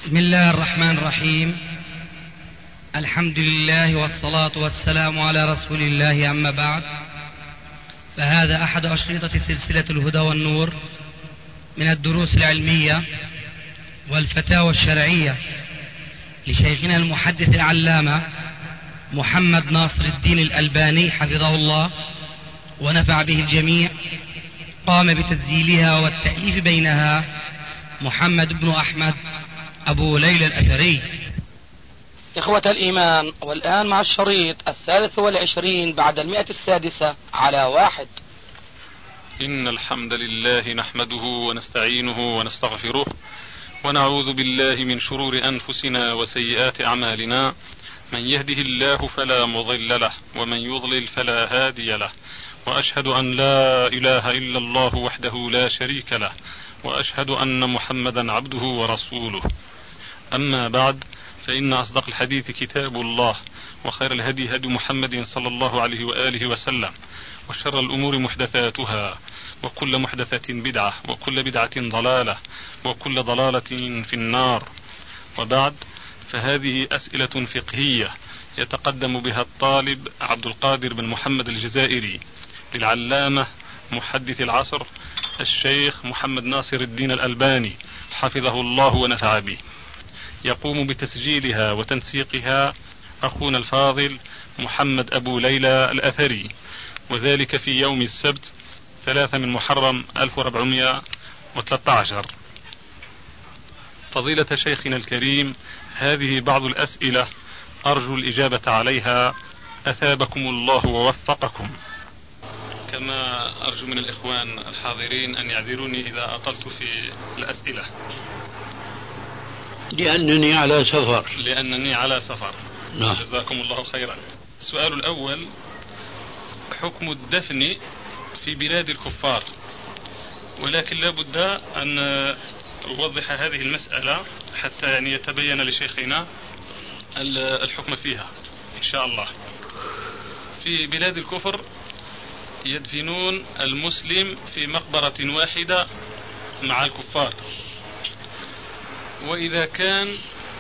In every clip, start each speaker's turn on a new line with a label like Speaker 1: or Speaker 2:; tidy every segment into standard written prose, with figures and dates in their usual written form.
Speaker 1: بسم الله الرحمن الرحيم. الحمد لله والصلاة والسلام على رسول الله، أما بعد، فهذا أحد أشرطة سلسلة الهدى والنور من الدروس العلمية والفتاوى الشرعية لشيخنا المحدث العلامة محمد ناصر الدين الألباني حفظه الله ونفع به الجميع. قام بتسجيلها والتأليف بينها محمد بن أحمد أبو ليلى الأثري.
Speaker 2: إخوة الإيمان، والآن مع الشريط 23 بعد 106 على 1.
Speaker 3: إن الحمد لله نحمده ونستعينه ونستغفره ونعوذ بالله من شرور أنفسنا وسيئات أعمالنا. من يهده الله فلا مضل له ومن يضلل فلا هادي له، وأشهد أن لا إله إلا الله وحده لا شريك له، وأشهد أن محمدا عبده ورسوله. أما بعد، فإن أصدق الحديث كتاب الله، وخير الهدي هدي محمد صلى الله عليه وآله وسلم، وشر الأمور محدثاتها، وكل محدثة بدعة، وكل بدعة ضلالة، وكل ضلالة في النار. وبعد، فهذه أسئلة فقهية يتقدم بها الطالب عبد القادر بن محمد الجزائري للعلامة محدث العصر الشيخ محمد ناصر الدين الألباني حفظه الله ونفع به. يقوم بتسجيلها وتنسيقها أخونا الفاضل محمد أبو ليلى الأثري، وذلك في يوم السبت 3 من محرم 1413. فضيلة شيخنا الكريم، هذه بعض الأسئلة أرجو الإجابة عليها، أثابكم الله ووفقكم. كما أرجو من الإخوان الحاضرين أن يعذروني إذا أطلت في الأسئلة،
Speaker 4: لأنني على سفر.
Speaker 3: نعم. جزاكم الله خيرا. السؤال الأول: حكم الدفن في بلاد الكفار، ولكن لا بد أن أوضح هذه المسألة حتى يتبين لشيخنا الحكم فيها إن شاء الله. في بلاد الكفر يدفنون المسلم في مقبرة واحدة مع الكفار، وإذا كان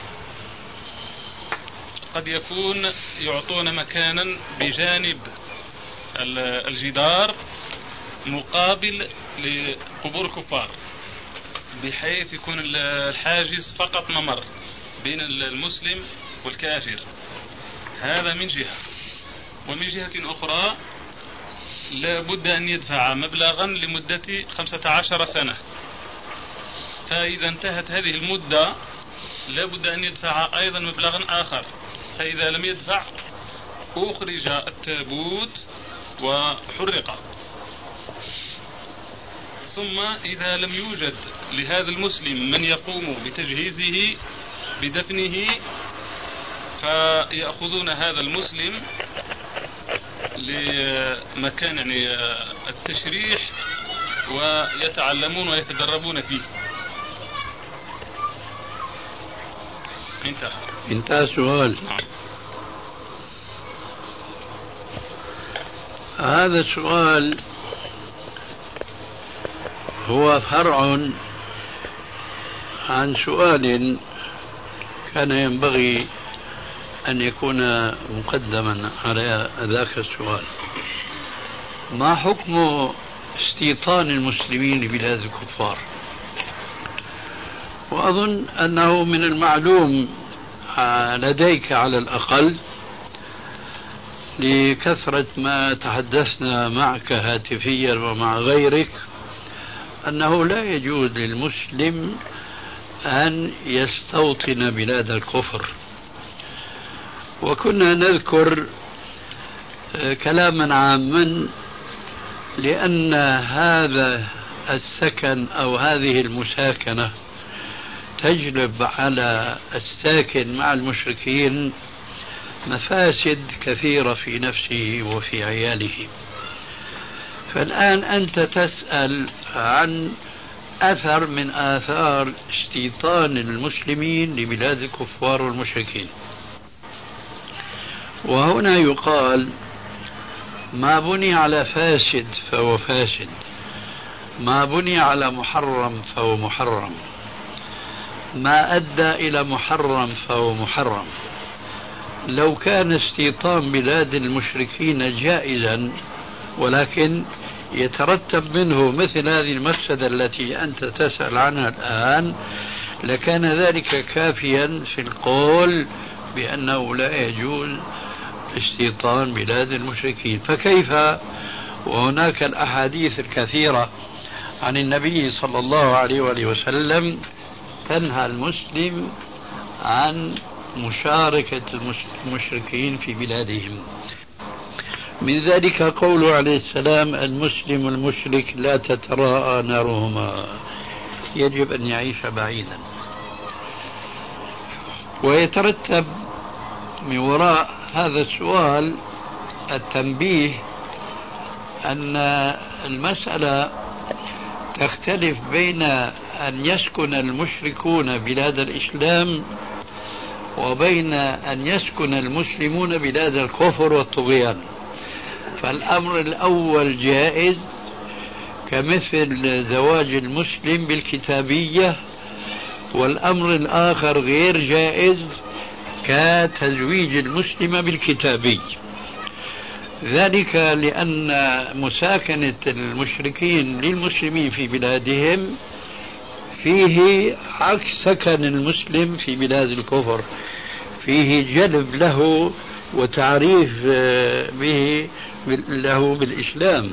Speaker 3: قد يكون يعطون مكانا بجانب الجدار مقابل لقبور الكفار، بحيث يكون الحاجز فقط ممر بين المسلم والكافر. هذا من جهة، ومن جهة أخرى لا بد أن يدفع مبلغا لمدة 15 سنة، فإذا انتهت هذه المدة لا بد أن يدفع أيضا مبلغا آخر، فإذا لم يدفع أخرج التابوت وحرق. ثم إذا لم يوجد لهذا المسلم من يقوم بتجهيزه بدفنه، فيأخذون هذا المسلم لمكان التشريح ويتعلمون ويتدربون فيه.
Speaker 4: انتهى السؤال.
Speaker 3: نعم.
Speaker 4: هذا السؤال هو فرع عن سؤال كان ينبغي أن يكون مقدما على ذاك السؤال: ما حكم استيطان المسلمين لبلاد الكفار؟ وأظن أنه من المعلوم لديك على الأقل، لكثرة ما تحدثنا معك هاتفيا ومع غيرك، أنه لا يجوز للمسلم أن يستوطن بلاد الكفر. وكنا نذكر كلاما عاما، لأن هذا السكن أو هذه المساكنة تجلب على الساكن مع المشركين مفاسد كثيرة في نفسه وفي عياله. فالآن أنت تسأل عن أثر من آثار استيطان المسلمين لبلاد الكفار والمشركين، وهنا يقال: ما بني على فاسد فهو فاسد، ما بني على محرم فهو محرم. ما أدى إلى محرم فهو محرم. لو كان استيطان بلاد المشركين جائزا ولكن يترتب منه مثل هذه المفسدة التي أنت تسأل عنها الآن لكان ذلك كافيا في القول بأنه لا يجوز استيطان بلاد المشركين. فكيف وهناك الأحاديث الكثيرة عن النبي صلى الله عليه وآله وسلم تنهى المسلم عن مشاركة المشركين في بلادهم. من ذلك قوله عليه السلام: المسلم والمشرك لا تتراءى نارهما. يجب أن يعيش بعيدا. ويترتب من وراء هذا السؤال التنبيه أن المسألة تختلف بين أن يسكن المشركون بلاد الإسلام وبين أن يسكن المسلمون بلاد الكفر والطغيان. فالأمر الأول جائز كمثل زواج المسلم بالكتابية، والأمر الآخر غير جائز كتزويج المسلم بالكتابي. ذلك لأن مساكنة المشركين للمسلمين في بلادهم فيه عكس سكن المسلم في بلاد الكفر، فيه جلب له وتعريف له بالإسلام.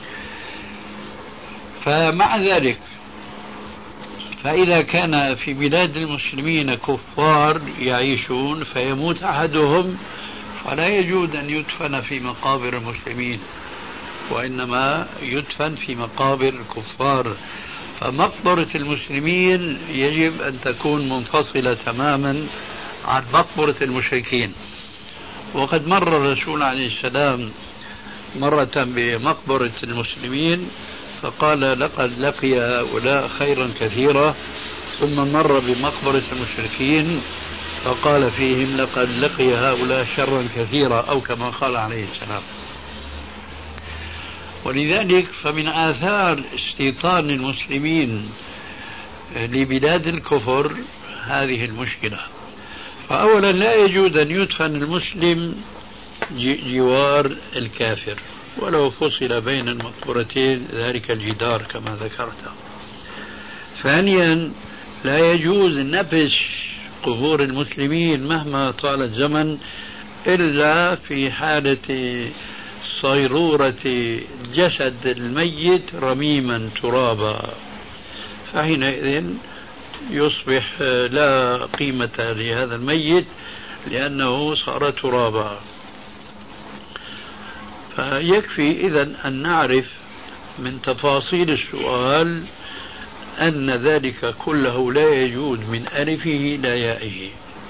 Speaker 4: فمع ذلك فإذا كان في بلاد المسلمين كفار يعيشون فيموت أحدهم فلا يجوز أن يدفن في مقابر المسلمين وإنما يدفن في مقابر الكفار. فمقبرة المسلمين يجب أن تكون منفصلة تماما عن مقبرة المشركين. وقد مر الرسول عليه السلام مرة بمقبرة المسلمين فقال: لقد لقي هؤلاء خيرا كثيرا. ثم مر بمقبرة المشركين فقال فيهم: لقد لقي هؤلاء شرا كثيرا، أو كما قال عليه السلام. ولذلك فمن آثار استيطان المسلمين لبلاد الكفر هذه المشكلة. فأولا لا يجوز أن يدفن المسلم جوار الكافر ولو فصل بين المقبرتين ذلك الجدار كما ذكرت. ثانيا لا يجوز نبش قبور المسلمين مهما طال الزمن إلا في حالة صيرورة جسد الميت رميما ترابا، فحينئذ يصبح لا قيمة لهذا الميت لأنه صار ترابا. فيكفي إذن أن نعرف من تفاصيل السؤال أن ذلك كله لا يجوز من ألفه إلى يائه.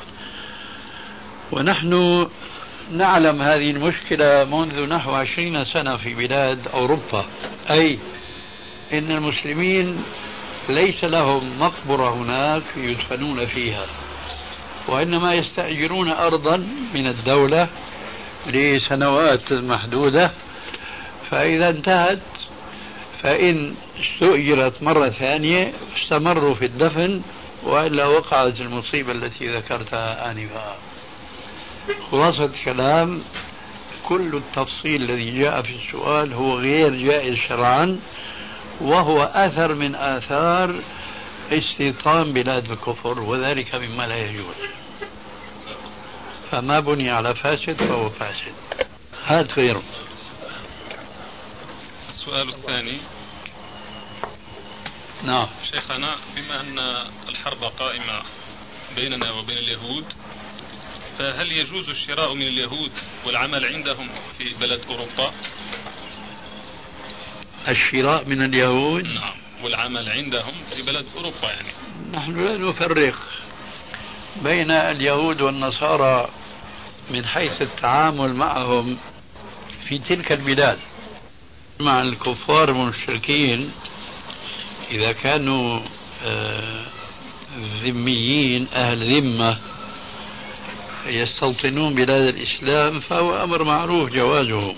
Speaker 4: ونحن نعلم هذه المشكلة منذ نحو 20 سنة في بلاد أوروبا، أي إن المسلمين ليس لهم مقبرة هناك يدفنون فيها، وإنما يستأجرون أرضا من الدولة لسنوات محدودة، فإذا انتهت فإن استؤجرت مرة ثانية استمروا في الدفن، وإلا وقعت المصيبة التي ذكرتها آنفا. خلاصة الكلام كل التفصيل الذي جاء في السؤال هو غير جائز شرعا، وهو أثر من آثار استيطان بلاد الكفر، وذلك مما لا يجوز. فما بني على فاسد فهو فاسد. هذا غيره.
Speaker 3: السؤال الثاني:
Speaker 4: نعم
Speaker 3: شيخنا، بما أن الحرب قائمة بيننا وبين اليهود، فهل يجوز الشراء من اليهود والعمل عندهم في بلد أوروبا؟
Speaker 4: الشراء من اليهود؟
Speaker 3: نعم، والعمل عندهم في بلد أوروبا. يعني
Speaker 4: نحن لا نفرق بين اليهود والنصارى من حيث التعامل معهم في تلك البلاد. مع الكفار والمشركين إذا كانوا ذميين أهل ذمة يستوطنون بلاد الإسلام فهو أمر معروف جوازه.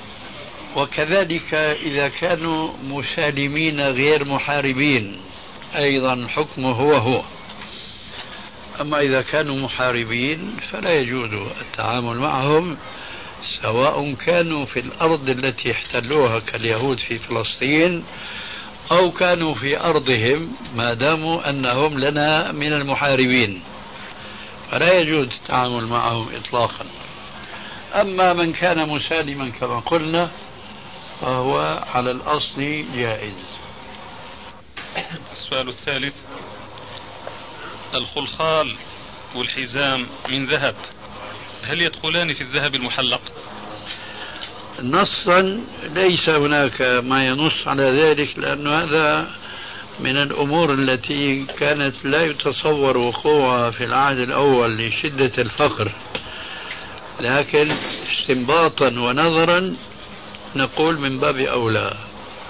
Speaker 4: وكذلك إذا كانوا مسالمين غير محاربين، أيضا حكمه هو. أما إذا كانوا محاربين فلا يجوز التعامل معهم، سواء كانوا في الأرض التي احتلوها كاليهود في فلسطين أو كانوا في أرضهم، ما داموا أنهم لنا من المحاربين فلا يجوز التعامل معهم إطلاقا. أما من كان مسالما كما قلنا فهو على الأصل جائز.
Speaker 3: السؤال الثالث: الخلخال والحزام من ذهب هل يدخلان في الذهب المحلق؟
Speaker 4: نصا ليس هناك ما ينص على ذلك، لأن هذا من الأمور التي كانت لا يتصور وقوعها في العهد الأول لشدة الفقر، لكن استنباطا ونظرا نقول من باب أولى.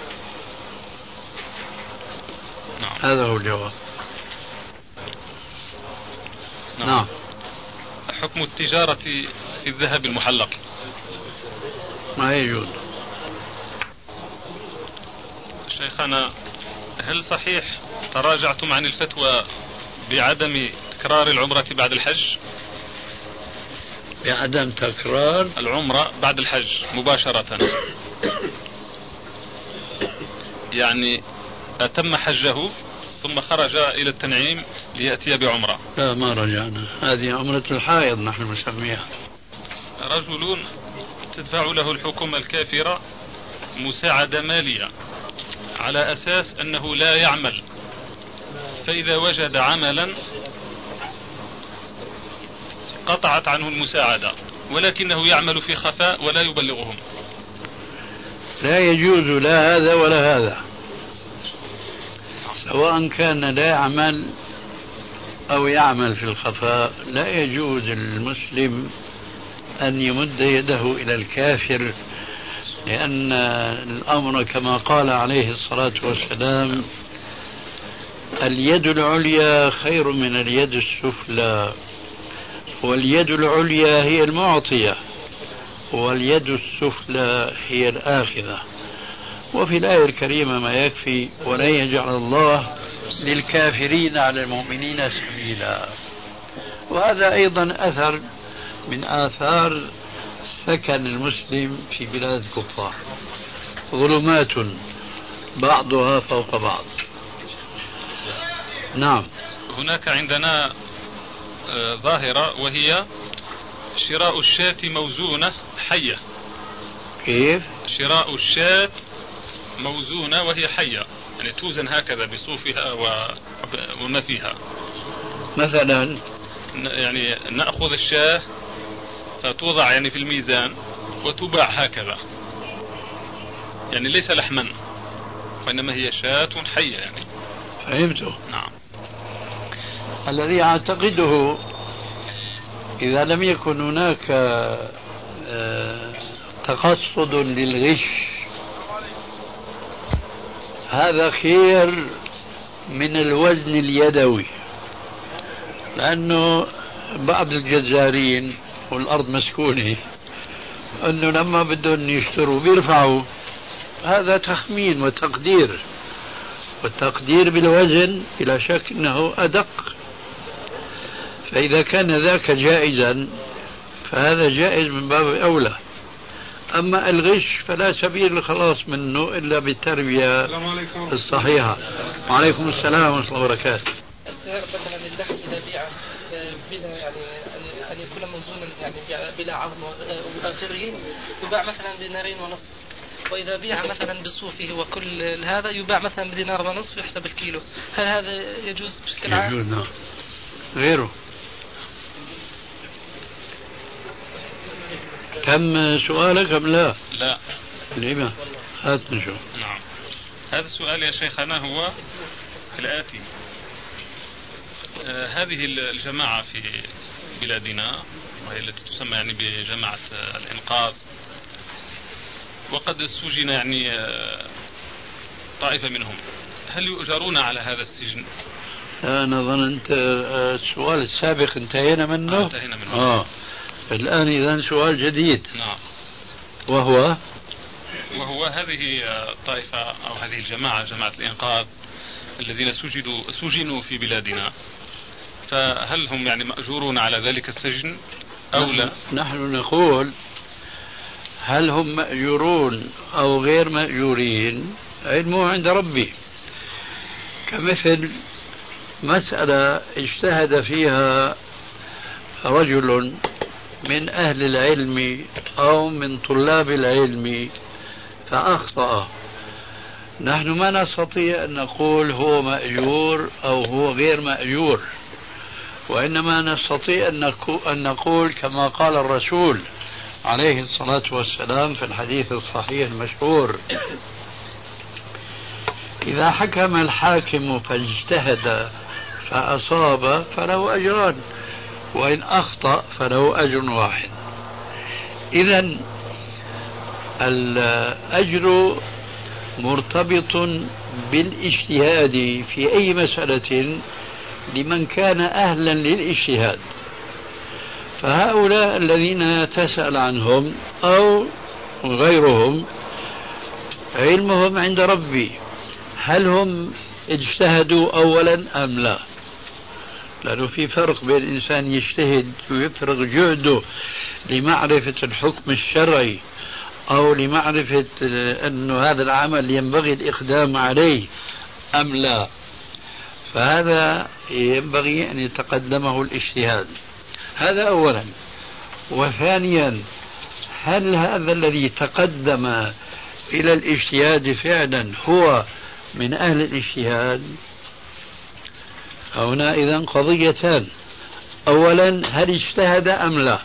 Speaker 4: هذا هو الجواب. نعم.
Speaker 3: حكم التجارة في الذهب المحلق؟
Speaker 4: ما يجوز.
Speaker 3: شيخنا، هل صحيح تراجعتم عن الفتوى بعدم تكرار العمرة بعد الحج؟
Speaker 4: بعدم تكرار
Speaker 3: العمرة بعد الحج مباشرة، يعني أتم حجه ثم خرج إلى التنعيم ليأتي بعمرة.
Speaker 4: لا، ما رجعنا، هذه عمرة الحائض نحن نسميها.
Speaker 3: رجل تدفع له الحكومة الكافرة مساعدة مالية على أساس أنه لا يعمل، فإذا وجد عملا قطعت عنه المساعدة، ولكنه يعمل في خفاء ولا يبلغهم.
Speaker 4: لا يجوز لا هذا ولا هذا، سواء كان لا يعمل أو يعمل في الخفاء. لا يجوز للمسلم أن يمد يده إلى الكافر، لأن الأمر كما قال عليه الصلاة والسلام: اليد العليا خير من اليد السفلى، واليد العليا هي المعطية واليد السفلى هي الآخذة. وفي الآية الكريمة ما يكفي: ولن يجعل الله للكافرين على المؤمنين سبيلا. وهذا أيضا أثر من آثار سكن المسلم في بلاد الكفار، ظلمات بعضها فوق بعض. نعم.
Speaker 3: هناك عندنا ظاهرة وهي شراء الشاة موزونة حية.
Speaker 4: كيف؟
Speaker 3: شراء الشاة موزونة وهي حية، يعني توزن هكذا بصوفها وما فيها.
Speaker 4: مثلا
Speaker 3: يعني نأخذ الشاة فتوضع يعني في الميزان وتباع هكذا، يعني ليس لحما وإنما هي شاة حية يعني.
Speaker 4: فهمته.
Speaker 3: نعم.
Speaker 4: الذي أعتقده إذا لم يكن هناك تقصد للغش هذا خير من الوزن اليدوي، لأنه بعض الجزارين والأرض مسكونة أنه لما بدهم يشتروا بيرفعوا. هذا تخمين وتقدير، والتقدير بالوزن بلا شك أنه أدق. فإذا كان ذاك جائزا فهذا جائز من باب أولى. أما الغش فلا سبيل للخلاص منه إلا بالتربية الصحيحة. وعليكم السلام ورحمة الله وبركاته.
Speaker 2: السعر مثلا اللحم إذا بيع بلا يعني أن يكون موزونا يعني بلا عظم وآخره يباع مثلا دينارين ونصف، وإذا بيع مثلا بصوفه وكل هذا يباع مثلا بدينار ونصف يحسب الكيلو. هل هذا يجوز بشكل عام؟
Speaker 4: يجوز. نعم. غيره. كم سؤالك أم لا؟
Speaker 3: لا.
Speaker 4: لما؟ هات نشوف.
Speaker 3: نعم. هذا السؤال يا شيخنا هو الآتي: هذه الجماعة في بلادنا وهي التي تسمى يعني بجماعة الإنقاذ، وقد سجن يعني طائفة منهم، هل يؤجرون على هذا السجن؟
Speaker 4: أنا ظننت السؤال السابق انتهينا منه.
Speaker 3: انتهينا منه.
Speaker 4: الآن إذن سؤال جديد.
Speaker 3: نعم.
Speaker 4: وهو
Speaker 3: هذه الطائفة أو هذه الجماعة، جماعة الإنقاذ، الذين سجنوا في بلادنا، فهل هم يعني مأجورون على ذلك السجن أو لا؟
Speaker 4: نحن نقول هل هم مأجورون أو غير مأجورين علمه عند ربي، كمثل مسألة اجتهد فيها رجل من أهل العلم أو من طلاب العلم فأخطأ، نحن ما نستطيع أن نقول هو مأجور أو هو غير مأجور، وإنما نستطيع أن نقول كما قال الرسول عليه الصلاة والسلام في الحديث الصحيح المشهور: إذا حكم الحاكم فاجتهد فأصاب فله أجران، وإن أخطأ فله أجر واحد. إذن الأجر مرتبط بالاجتهاد في أي مسألة لمن كان أهلا للاجتهاد، فهؤلاء الذين تسأل عنهم أو غيرهم علمهم عند ربي، هل هم اجتهدوا أولا أم لا؟ لأنه في فرق بين الإنسان يجتهد ويفرغ جهده لمعرفة الحكم الشرعي أو لمعرفة أن هذا العمل ينبغي الإقدام عليه أم لا، فهذا ينبغي أن يتقدمه الاجتهاد، هذا أولا. وثانيا، هل هذا الذي تقدم إلى الاجتهاد فعلا هو من أهل الاجتهاد؟ هنا إذن قضيتان: أولا هل اجتهد أم لا؟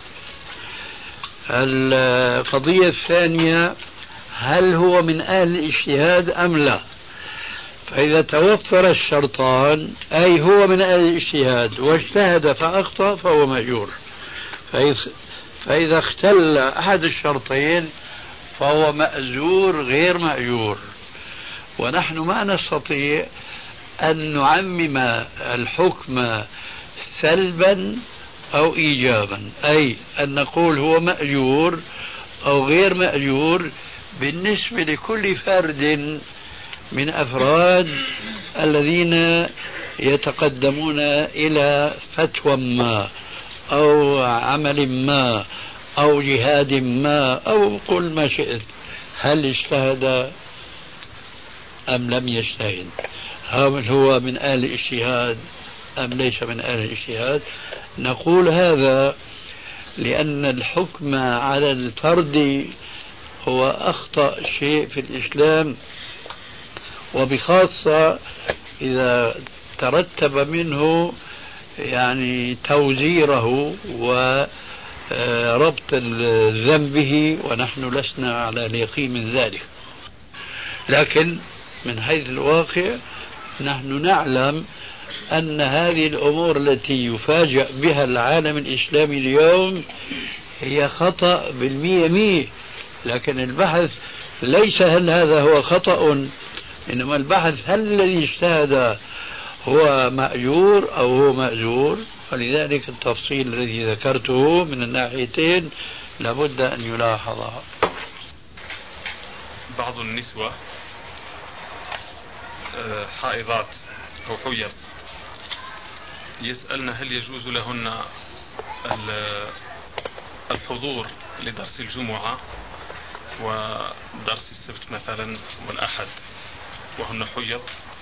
Speaker 4: القضية الثانية هل هو من أهل الاجتهاد أم لا؟ فإذا توفر الشرطان أي هو من أهل الاجتهاد واجتهد فأخطأ فهو مأجور، فإذا اختل أحد الشرطين فهو مأجور غير مأجور. ونحن ما نستطيع أن نعمم الحكم سلبا أو إيجابا، أي أن نقول هو مأجور أو غير مأجور بالنسبة لكل فرد من أفراد الذين يتقدمون إلى فتوى ما أو عمل ما أو جهاد ما أو قل ما شئت، هل اجتهد أم لم يجتهد؟ هل هو من أهل الاجتهاد أم ليس من أهل الاجتهاد؟ نقول هذا لأن الحكم على الفرد هو أخطأ شيء في الإسلام، وبخاصة إذا ترتب منه يعني توزيره وربط ذنبه، ونحن لسنا على اليقين من ذلك. لكن من حيث الواقع نحن نعلم أن هذه الأمور التي يفاجأ بها العالم الإسلامي اليوم هي خطأ بالمية، لكن البحث ليس هل هذا هو خطأ، إنما البحث هل الذي اجتهد هو مأجور أو هو مأجور. فلذلك التفصيل الذي ذكرته من الناحيتين لابد أن يلاحظ.
Speaker 3: بعض النسوة حائضات أو حيض يسألن هل يجوز لهن الحضور لدرس الجمعة ودرس السبت مثلا والأحد وهن حيض،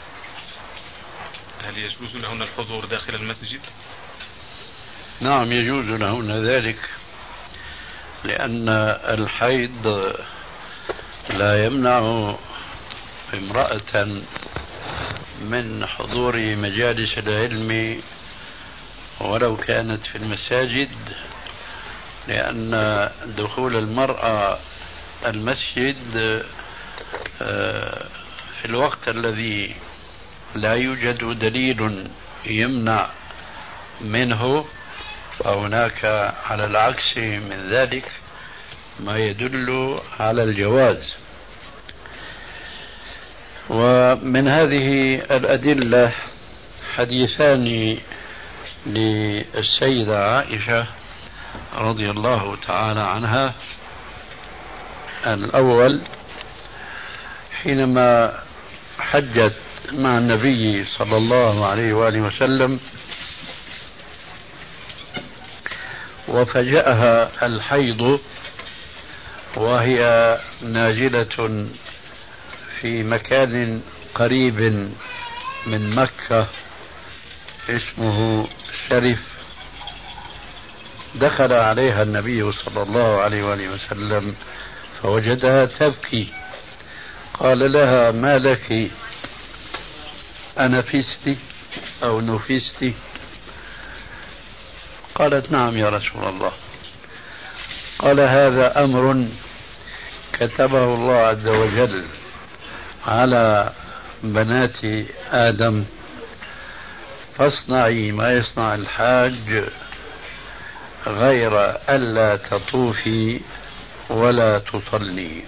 Speaker 3: هل يجوز لهن الحضور داخل المسجد؟
Speaker 4: نعم يجوز لهن ذلك، لأن الحيض لا يمنع امرأة من حضور مجالس العلم ولو كانت في المساجد، لأن دخول المرأة المسجد في الوقت الذي لا يوجد دليل يمنع منه، فهناك على العكس من ذلك ما يدل على الجواز. ومن هذه الأدلة حديثان للسيدة عائشة رضي الله تعالى عنها. الأول حينما حجت مع النبي صلى الله عليه وآله وسلم وفجأها الحيض وهي نازلة في مكان قريب من مكة اسمه شرف. دخل عليها النبي صلى الله عليه وآله وسلم فوجدها تبكي. قال لها: ما لك، أنفست أو نفست؟ قالت: نعم يا رسول الله. قال: هذا أمر كتبه الله عز وجل على بنات آدم، فاصنعي ما يصنع الحاج غير ألا تطوفي ولا تصلي.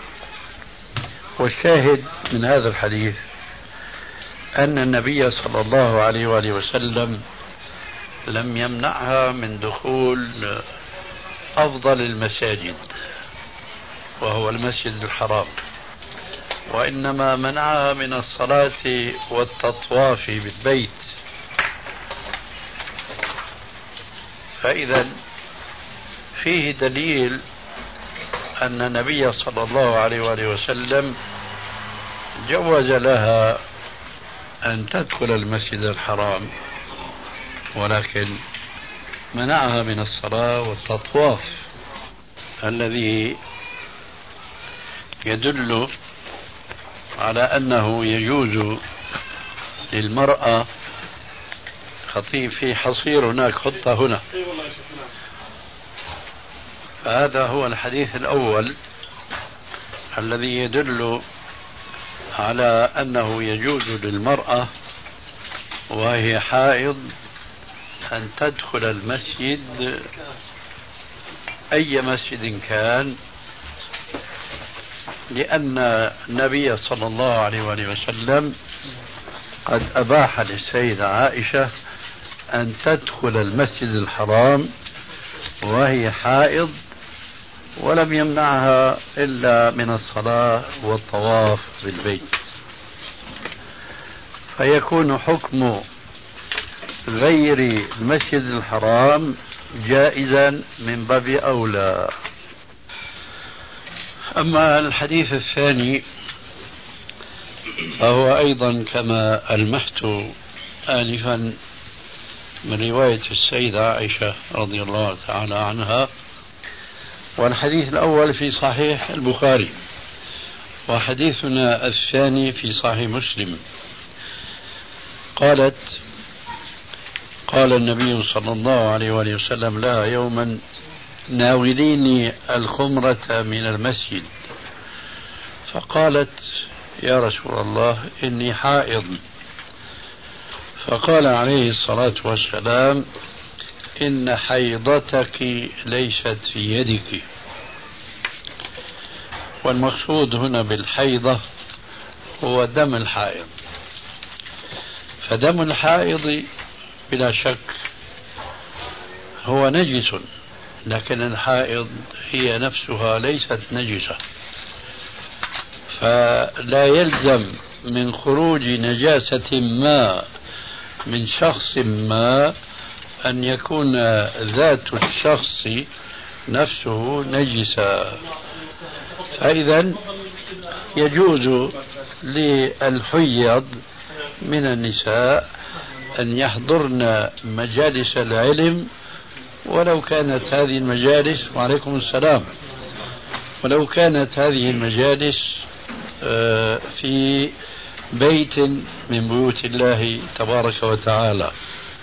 Speaker 4: والشاهد من هذا الحديث أن النبي صلى الله عليه وآله وسلم لم يمنعها من دخول أفضل المساجد وهو المسجد الحرام، وإنما منعها من الصلاة والتطواف بالبيت. فإذا فيه دليل أن النبي صلى الله عليه وآله وسلم جوز لها أن تدخل المسجد الحرام، ولكن منعها من الصلاة والتطواف، الذي يدل على أنه يجوز للمرأة. خطيب في حصير هناك، حطه هنا. فهذا هو الحديث الأول الذي يدل على أنه يجوز للمرأة وهي حائض أن تدخل المسجد، أي مسجد كان، لأن النبي صلى الله عليه وآله وسلم قد أباح للسيدة عائشة أن تدخل المسجد الحرام وهي حائض، ولم يمنعها إلا من الصلاة والطواف بالبيت. فيكون حكم غير المسجد الحرام جائزا من باب أولى. أما الحديث الثاني فهو أيضا كما ألمحت آنفا من رواية السيدة عائشة رضي الله تعالى عنها، والحديث الأول في صحيح البخاري، وحديثنا الثاني في صحيح مسلم. قالت: قال النبي صلى الله عليه وآله وسلم لها يوما: ناوليني الخمرة من المسجد. فقالت: يا رسول الله إني حائض. فقال عليه الصلاة والسلام: إن حيضتك ليست في يدك. والمقصود هنا بالحيضة هو دم الحائض. فدم الحائض بلا شك هو نجس، لكن الحائض هي نفسها ليست نجسة، فلا يلزم من خروج نجاسة ما من شخص ما أن يكون ذات الشخص نفسه نجسا. فإذا يجوز للحيض من النساء أن يحضرن مجالس العلم، ولو كانت هذه المجالس، وعليكم السلام، ولو كانت هذه المجالس في بيت من بيوت الله تبارك وتعالى.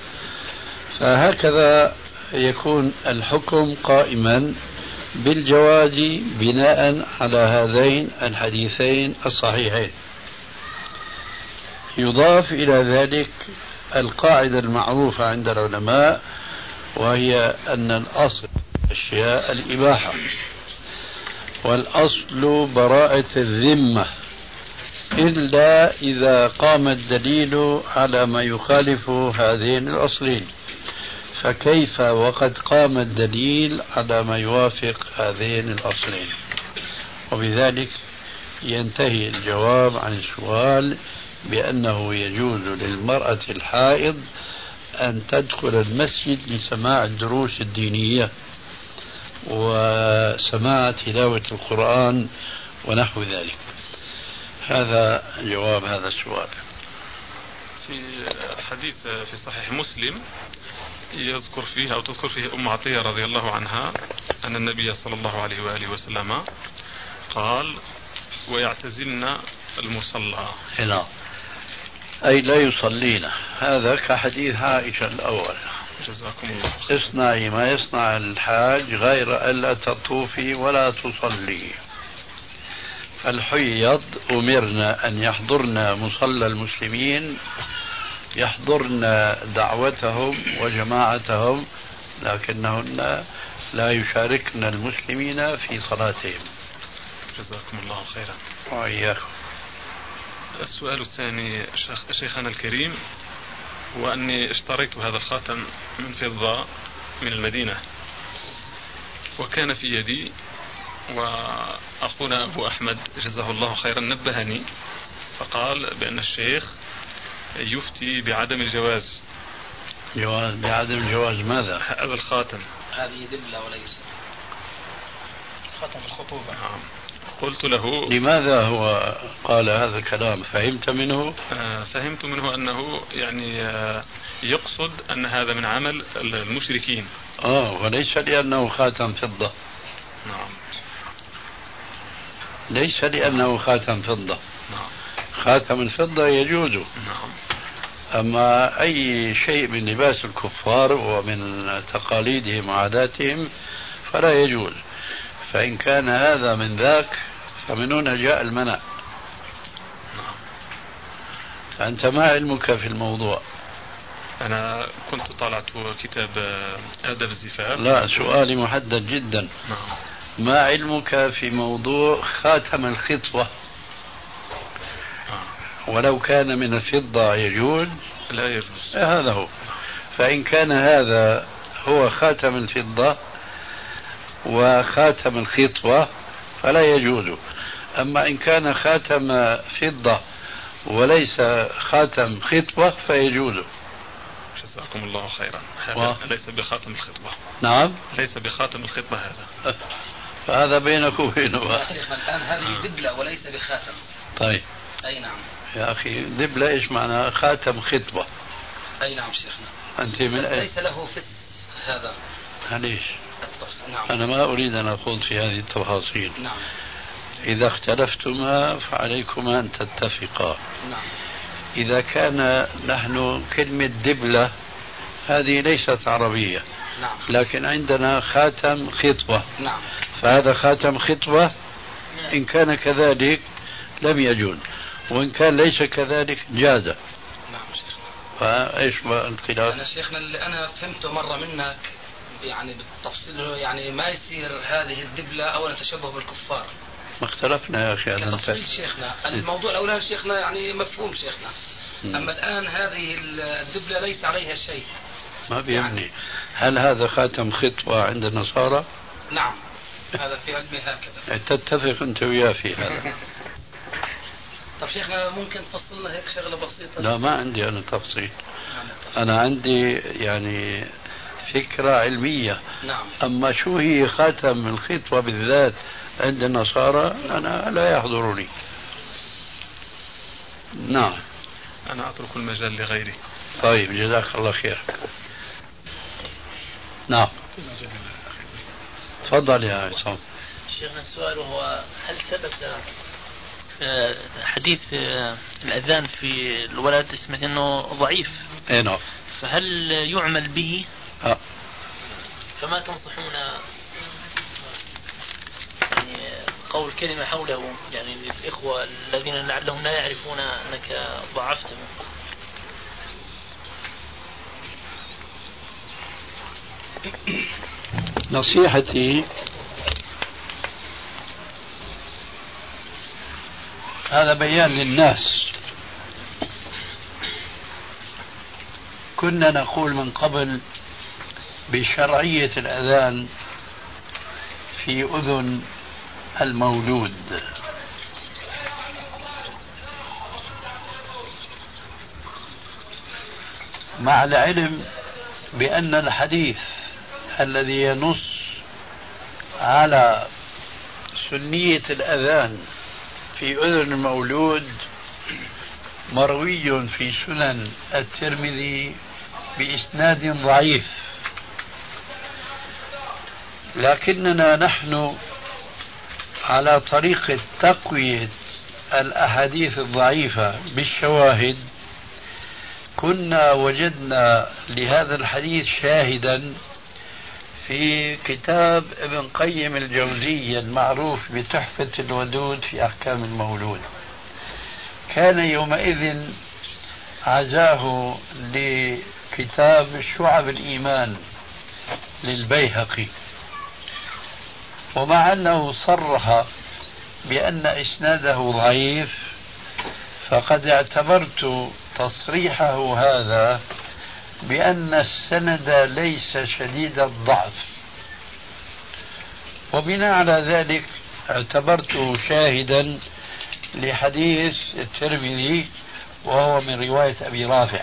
Speaker 4: فهكذا يكون الحكم قائما بالجواز بناء على هذين الحديثين الصحيحين. يضاف إلى ذلك القاعدة المعروفة عند العلماء، وهي أن الأصل الأشياء الإباحة، والأصل براءة الذمة، إلا إذا قام الدليل على ما يخالف هذين الأصلين. فكيف وقد قام الدليل على ما يوافق هذين الأصلين؟ وبذلك ينتهي الجواب عن السؤال بأنه يجوز للمرأة الحائض أن تدخل المسجد لسماع الدروس الدينية وسماع تلاوة القرآن ونحو ذلك. هذا جواب هذا السؤال.
Speaker 3: في حديث في صحيح مسلم يذكر فيه أو تذكر فيه أم عطية رضي الله عنها أن النبي صلى الله عليه وآله وسلم قال: ويعتزلن المصلى.
Speaker 4: هنا أي لا يصلين. هذا كحديث عائشة الأول:
Speaker 3: جزاكم الله.
Speaker 4: اصنعي ما يصنع الحاج غير ألا تطوفي ولا تصلي. فالحيض أمرنا أن يحضرن مصلى المسلمين، يحضرن دعوتهم وجماعتهم، لكنهن لا يشاركن المسلمين في صلاتهم.
Speaker 3: جزاكم الله خيرا.
Speaker 4: وإياكم.
Speaker 3: السؤال الثاني شيخنا الكريم، هو أني اشتريت هذا الخاتم من فضة من المدينة، وكان في يدي، وأخونا أبو أحمد جزاه الله خيرا نبهني فقال بأن الشيخ يفتي بعدم الجواز.
Speaker 4: بعدم جواز ماذا؟
Speaker 3: هذا الخاتم.
Speaker 2: هذه دبلة وليس خاتم الخطوبة.
Speaker 3: نعم. قلت له:
Speaker 4: لماذا هو قال هذا الكلام؟ فهمت منه؟
Speaker 3: فهمت منه أنه يعني يقصد أن هذا من عمل المشركين.
Speaker 4: وليس لأنه خاتم فضة.
Speaker 3: نعم.
Speaker 4: ليس لأنه خاتم فضة.
Speaker 3: نعم.
Speaker 4: خاتم الفضة يجوز.
Speaker 3: نعم.
Speaker 4: أما أي شيء من لباس الكفار ومن تقاليدهم وعاداتهم فلا يجوز. فإن كان هذا من ذاك فمن هنا جاء المنع. فأنت ما علمك في الموضوع؟
Speaker 3: أنا كنت طالعت كتاب آداب الزفاف.
Speaker 4: لا، سؤالي محدد جدا.
Speaker 3: نعم.
Speaker 4: ما علمك في موضوع خاتم الخطوة؟ ولو كان من الفضة يجوز؟
Speaker 3: لا يجوز.
Speaker 4: هذا هو. فإن كان هذا هو خاتم الفضة وخاتم الخطوة فلا يجوز. أما إن كان خاتم فضة وليس خاتم خطوة فيجوز.
Speaker 3: جزاكم الله خيرا. هذا ليس بخاتم الخطبة.
Speaker 4: نعم،
Speaker 3: ليس بخاتم الخطبة هذا.
Speaker 4: فهذا بينك وبينه.
Speaker 2: يا شيخ الآن هذه دبلة وليس بخاتم.
Speaker 4: طيب.
Speaker 2: أي نعم.
Speaker 4: يا أخي دبلة إيش معنى خاتم خطبة؟
Speaker 2: أي نعم شيخنا.
Speaker 4: أنت من أي؟
Speaker 2: ليس له فس هذا.
Speaker 4: ليش؟
Speaker 2: نعم.
Speaker 4: أنا ما أريد أن أخوض في هذه التفاصيل.
Speaker 2: نعم.
Speaker 4: إذا اختلفتما فعليكما أن تتفقا.
Speaker 2: نعم.
Speaker 4: إذا كان نحن كلمة دبلة هذه ليست عربية.
Speaker 2: نعم.
Speaker 4: لكن عندنا خاتم خطبة.
Speaker 2: نعم.
Speaker 4: فهذا خاتم خطبة. إن كان كذلك لم يجوز، وإن كان ليس كذلك جاز.
Speaker 2: نعم شيخنا.
Speaker 4: فإيش الخلاف؟
Speaker 2: أنا شيخنا اللي أنا فهمته مرة منك يعني بالتفصيل، يعني ما يصير هذه الدبلة أولا تشبه بالكفار.
Speaker 4: ما اختلفنا يا أخي. هذا
Speaker 2: تفصيل شيخنا. الموضوع الأولاني شيخنا يعني مفهوم شيخنا. أما الآن هذه الدبلة ليس عليها شيء.
Speaker 4: ما بيعني. هل هذا خاتم خطوة عند النصارى؟
Speaker 2: نعم. هذا في علمي هكذا.
Speaker 4: تتفق أنت وياه في هذا؟
Speaker 2: طب شيخنا ممكن تفصلنا هيك شغلة بسيطة؟
Speaker 4: لا، ما عندي أنا تفصيل. أنا عندي يعني فكرة علمية.
Speaker 2: نعم.
Speaker 4: أما شو هي خاتم الخطوة بالذات عند النصارى أنا لا يحضرني. نعم.
Speaker 3: أنا أترك المجال لغيري.
Speaker 4: طيب، جزاك الله خير. نعم. تفضل يا عصام.
Speaker 5: شيخنا السؤال هو: هل ثبت حديث الأذان في الولد اسمه أنه ضعيف؟
Speaker 4: اي نعم.
Speaker 5: فهل يعمل به؟ فما تنصحون يعني قول كلمة حوله يعني للإخوة الذين لعلهم لا يعرفون أنك ضعفت؟
Speaker 4: نصيحتي هذا بيان للناس. كنا نقول من قبل بشرعية الأذان في أذن المولود، مع العلم بأن الحديث الذي ينص على سنية الأذان في أذن المولود مروي في سنن الترمذي بإسناد ضعيف، لكننا نحن على طريقة تقوية الأحاديث الضعيفة بالشواهد كنا وجدنا لهذا الحديث شاهدا في كتاب ابن قيم الجوزية المعروف بتحفة الودود في أحكام المولود. كان يومئذ عزاه لكتاب شعب الإيمان للبيهقي، ومع أنه صرح بأن إسناده ضعيف فقد اعتبرت تصريحه هذا بأن السند ليس شديد الضعف، وبناء على ذلك اعتبرته شاهدا لحديث الترمذي وهو من رواية أبي رافع.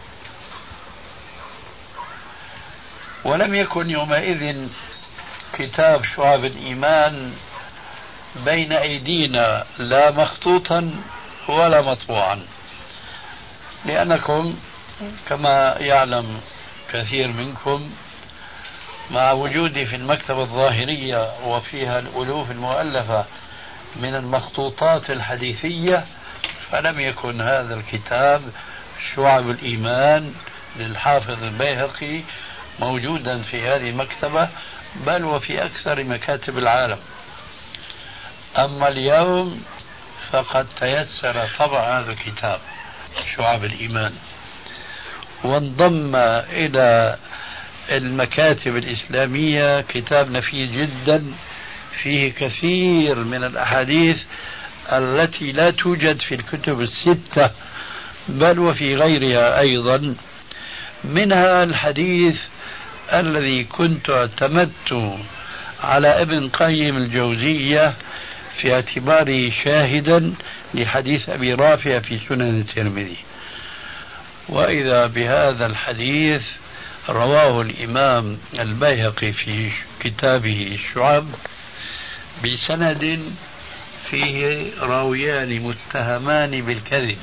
Speaker 4: ولم يكن يومئذ كتاب شعب الإيمان بين أيدينا لا مخطوطا ولا مطبوعا، لأنكم كما يعلم كثير منكم مع وجودي في المكتبة الظاهرية وفيها الألوف المؤلفة من المخطوطات الحديثية، فلم يكن هذا الكتاب شعب الإيمان للحافظ البيهقي موجودا في هذه المكتبة، بل وفي أكثر مكاتب العالم. أما اليوم فقد تيسر طبع هذا الكتاب شعب الإيمان، وانضم إلى المكاتب الإسلامية كتاب نفيس جدا فيه كثير من الأحاديث التي لا توجد في الكتب الستة بل وفي غيرها أيضا، منها الحديث الذي كنت اعتمدت على ابن قيم الجوزية في اعتباره شاهدا لحديث أبي رافع في سنن الترمذي. وإذا بهذا الحديث رواه الإمام البيهقي في كتابه الشعب بسند فيه راويان متهمان بالكذب،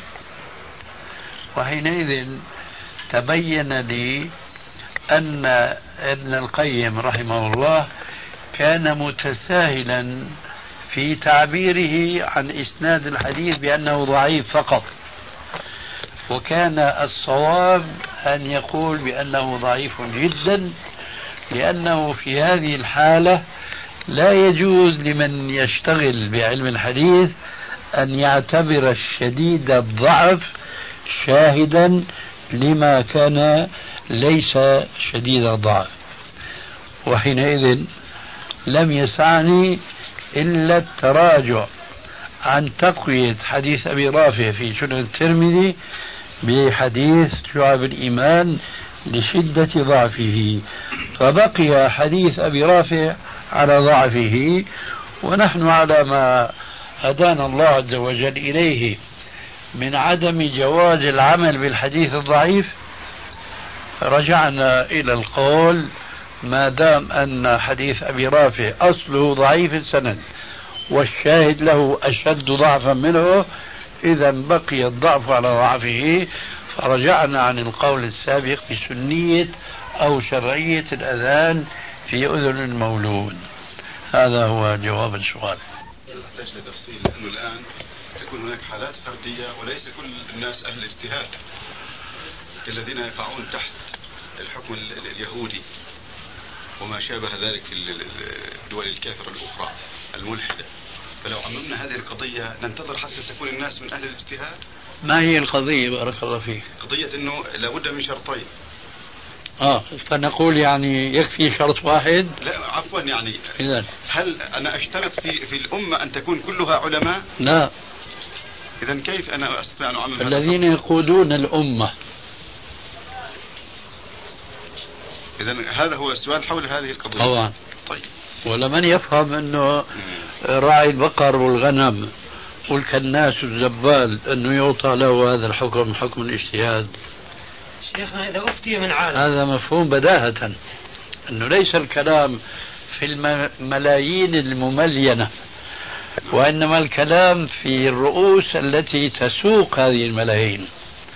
Speaker 4: وحينئذ تبين لي أن ابن القيم رحمه الله كان متساهلا في تعبيره عن إسناد الحديث بأنه ضعيف فقط، وكان الصواب أن يقول بأنه ضعيف جدا، لأنه في هذه الحالة لا يجوز لمن يشتغل بعلم الحديث أن يعتبر الشديد الضعف شاهدا لما كان ليس شديد الضعف. وحينئذ لم يسعني إلا التراجع عن تقوية حديث أبي رافع في سنن الترمذي بحديث شعب الإيمان لشدة ضعفه، فبقي حديث أبي رافع على ضعفه، ونحن على ما هدانا الله عز وجل إليه من عدم جواز العمل بالحديث الضعيف رجعنا إلى القول ما دام أن حديث أبي رافع أصله ضعيف السند والشاهد له أشد ضعفا منه، إذا بقي الضعف على ضعفه، فرجعنا عن القول السابق بسنية أو شرعية الأذان في أذن المولود. هذا هو جواب السؤال.
Speaker 6: يحتاج لتفصيل، لأنه الآن تكون هناك حالات فردية وليس كل الناس أهل الاجتهاد، الذين يقعون تحت الحكم اليهودي وما شابه ذلك في الدول الكافرة الأخرى الملحدة. فلو عممنا هذه القضية ننتظر حتى تكون الناس من أهل الاجتهاد.
Speaker 4: ما هي القضية بارك الله فيك؟
Speaker 6: قضية أنه لابد من شرطين.
Speaker 4: فنقول يعني يكفي شرط واحد؟
Speaker 6: لا عفوا، يعني
Speaker 4: إذن
Speaker 6: هل أنا أشترط في الأمة أن تكون كلها علماء؟
Speaker 4: لا.
Speaker 6: إذن كيف أنا أستطيع أن أعمم؟
Speaker 4: الذين يقودون الأمة.
Speaker 6: إذن هذا هو السؤال حول هذه القضية.
Speaker 4: طبعا.
Speaker 6: طيب.
Speaker 4: ولمن يفهم أنه راعي البقر والغنم والكناس والزبال أنه يعطى له هذا الحكم حكم الاجتهاد؟
Speaker 7: شيخنا إذا أفتي من عالم
Speaker 4: هذا مفهوم بداهة، أنه ليس الكلام في الملايين المملينة، وإنما الكلام في الرؤوس التي تسوق هذه الملايين.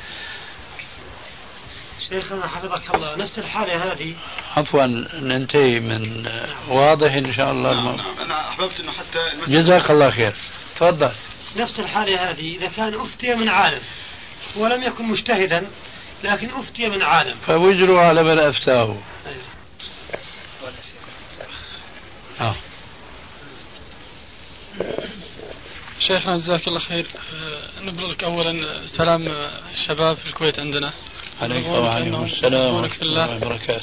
Speaker 7: شيخنا حفظك الله، نفس الحالة هذه
Speaker 4: عفوا ننتهي من واضح إن شاء الله.
Speaker 6: نعم. أنا أحببت أنه حتى
Speaker 4: جزاك الله خير، تفضل.
Speaker 7: نفس الحالة هذه إذا كان أفتي من عالم ولم يكن مجتهدا لكن أفتي من عالم
Speaker 4: فوزروا على من أفتاه.
Speaker 8: شيخنا جزاك الله خير، نبلغك أولا سلام الشباب في الكويت عندنا.
Speaker 4: عليكم وعليكم السلام ورحمة الله وبركاته.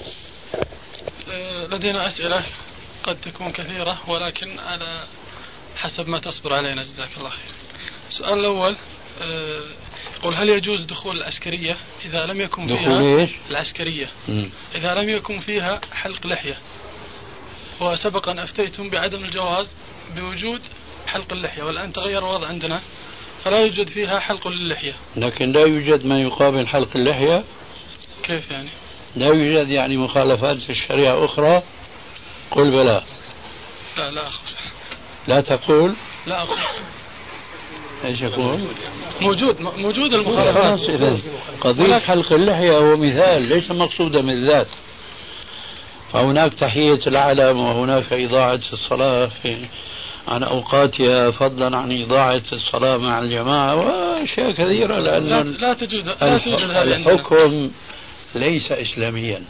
Speaker 8: لدينا أسئلة قد تكون كثيرة ولكن على حسب ما تصبر علينا. جزاك الله خير. السؤال الأول يقول: هل يجوز دخول العسكرية إذا لم يكن فيها العسكرية إذا لم يكن فيها حلق لحية؟ وسبقا أفتيتم بعدم الجواز بوجود حلق اللحية، والآن تغير الوضع عندنا فلا يوجد فيها حلق للحية.
Speaker 4: لكن لا يوجد ما يقابل حلق اللحية.
Speaker 8: كيف يعني؟
Speaker 4: لا يوجد يعني مخالفات في الشريعة أخرى؟ قل بلى.
Speaker 8: لا أقول.
Speaker 4: لا تقول؟
Speaker 8: لا أقول.
Speaker 4: ايش يقول؟
Speaker 8: موجود المخالفات.
Speaker 4: قضية حلق اللحية هو مثال ليس مقصودا من الذات. فهناك تحية العلم، وهناك إضاعة الصلاة عن أوقاتها فضلا عن إضاعة الصلاة مع الجماعة وأشياء كثيرة، لأن
Speaker 8: لا توجد
Speaker 4: الحكم ليس إسلاميا.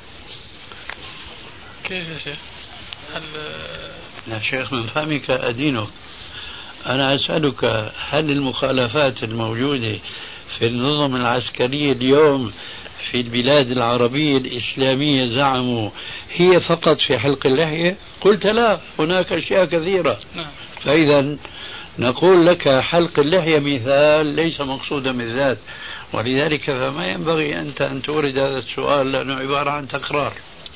Speaker 8: كيف يا شيخ؟
Speaker 4: يا شيخ من فهمك أدينك. أنا أسألك: هل المخالفات الموجودة في النظم العسكرية اليوم في البلاد العربية الإسلامية زعموا هي فقط في حلق اللحية؟ قلت لا، هناك أشياء كثيرة. فإذا نقول لك حلق اللحية مثال ليس مقصودا بالذات، ولذلك فما ينبغي أنت أن تورد هذا السؤال لأنه عبارة عن تكرار.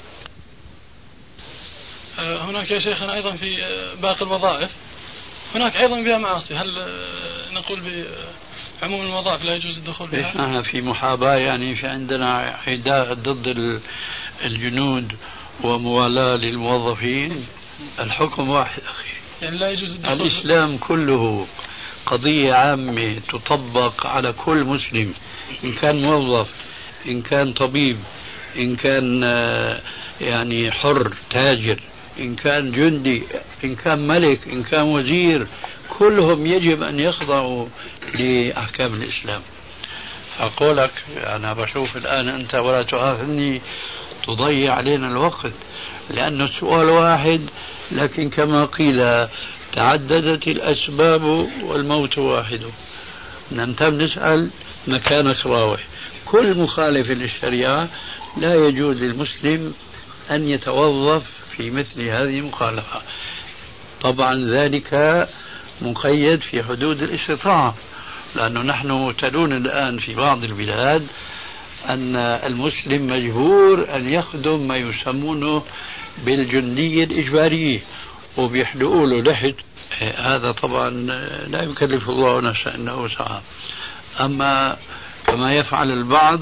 Speaker 8: هناك يا شيخنا أيضا في باقي الوظائف هناك أيضا بها معاصي، هل نقول بعموم الوظائف لا يجوز الدخول بها؟
Speaker 4: نحن في محاباة، يعني في عندنا عداء ضد الجنود وموالاة للموظفين. الحكم واحد أخي،
Speaker 8: يعني لا يجوز الدخول.
Speaker 4: الإسلام كله قضية عامة تطبق على كل مسلم، إن كان موظف، إن كان طبيب، إن كان يعني حر تاجر، إن كان جندي، إن كان ملك، إن كان وزير، كلهم يجب أن يخضعوا لأحكام الإسلام. أقولك أنا بشوف الآن أنت ولا تؤاخذني تضيع علينا الوقت، لأن السؤال واحد لكن كما قيل تعددت الأسباب والموت واحد. ننتم نسأل مكانك راوح. كل مخالف للشريعة لا يجوز للمسلم أن يتوظف في مثل هذه المخالفة. طبعا ذلك مقيد في حدود الاستطاعة، لأنه نحن مبتلون الآن في بعض البلاد أن المسلم مجبور أن يخدم ما يسمونه بالجندية الإجبارية وبيحلقوا له لحد. هذا طبعا لا يكلف الله نفسا إلا وسعها. أما كما يفعل البعض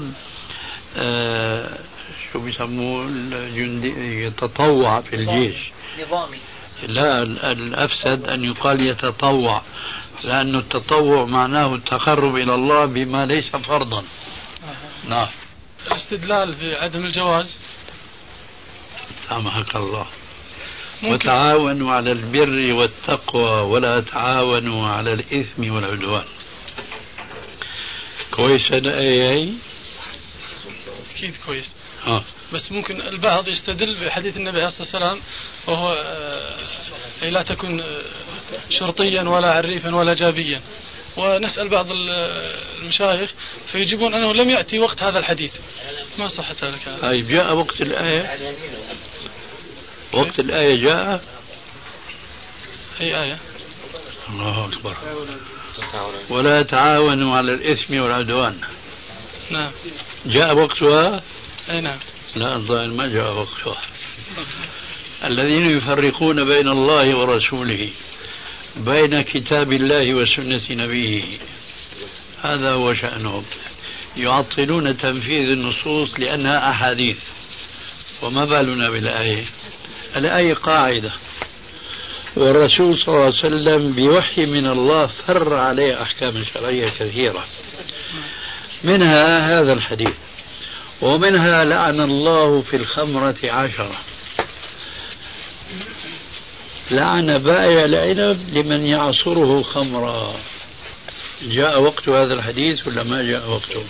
Speaker 4: شو بيسموه الجندي يتطوع في الجيش،
Speaker 5: نظامي.
Speaker 4: لا، الأفسد أن يقال يتطوع، لأن التطوع معناه التقرب إلى الله بما ليس فرضا. نعم.
Speaker 8: الاستدلال في عدم الجواز
Speaker 4: سامحك الله. وتعاونوا على البر والتقوى ولا تعاونوا على الإثم والعدوان. كويس الآية؟
Speaker 8: أكيد كويس. بس ممكن البعض يستدل بحديث النبي عليه الصلاة والسلام وهو لا تكن شرطيا ولا عريفا ولا جابيا، ونسأل بعض المشايخ فيجيبون أنه لم يأتي وقت هذا الحديث. ما صحة ذلك؟
Speaker 4: طيب جاء وقت الآية؟ وقت الآية جاء؟
Speaker 8: أي آية؟
Speaker 4: الله أكبر. ولا تعاونوا على الإثم والعدوان.
Speaker 8: نعم.
Speaker 4: جاء وقتها؟
Speaker 8: أي نعم.
Speaker 4: لا الظاهر ما جاء وقتها. الذين يفرقون بين الله ورسوله، بين كتاب الله وسنة نبيه، هذا هو شأنهم. يعطلون تنفيذ النصوص لأنها أحاديث. وما بالنا بالآية؟ الآية قاعدة، والرسول صلى الله عليه وسلم بوحي من الله فر عليه أحكام شرعية كثيرة، منها هذا الحديث، ومنها لعن الله في الخمرة 10، لعن بائع العنب لمن يعصره خمرا. جاء وقت هذا الحديث ولا ما جاء وقته؟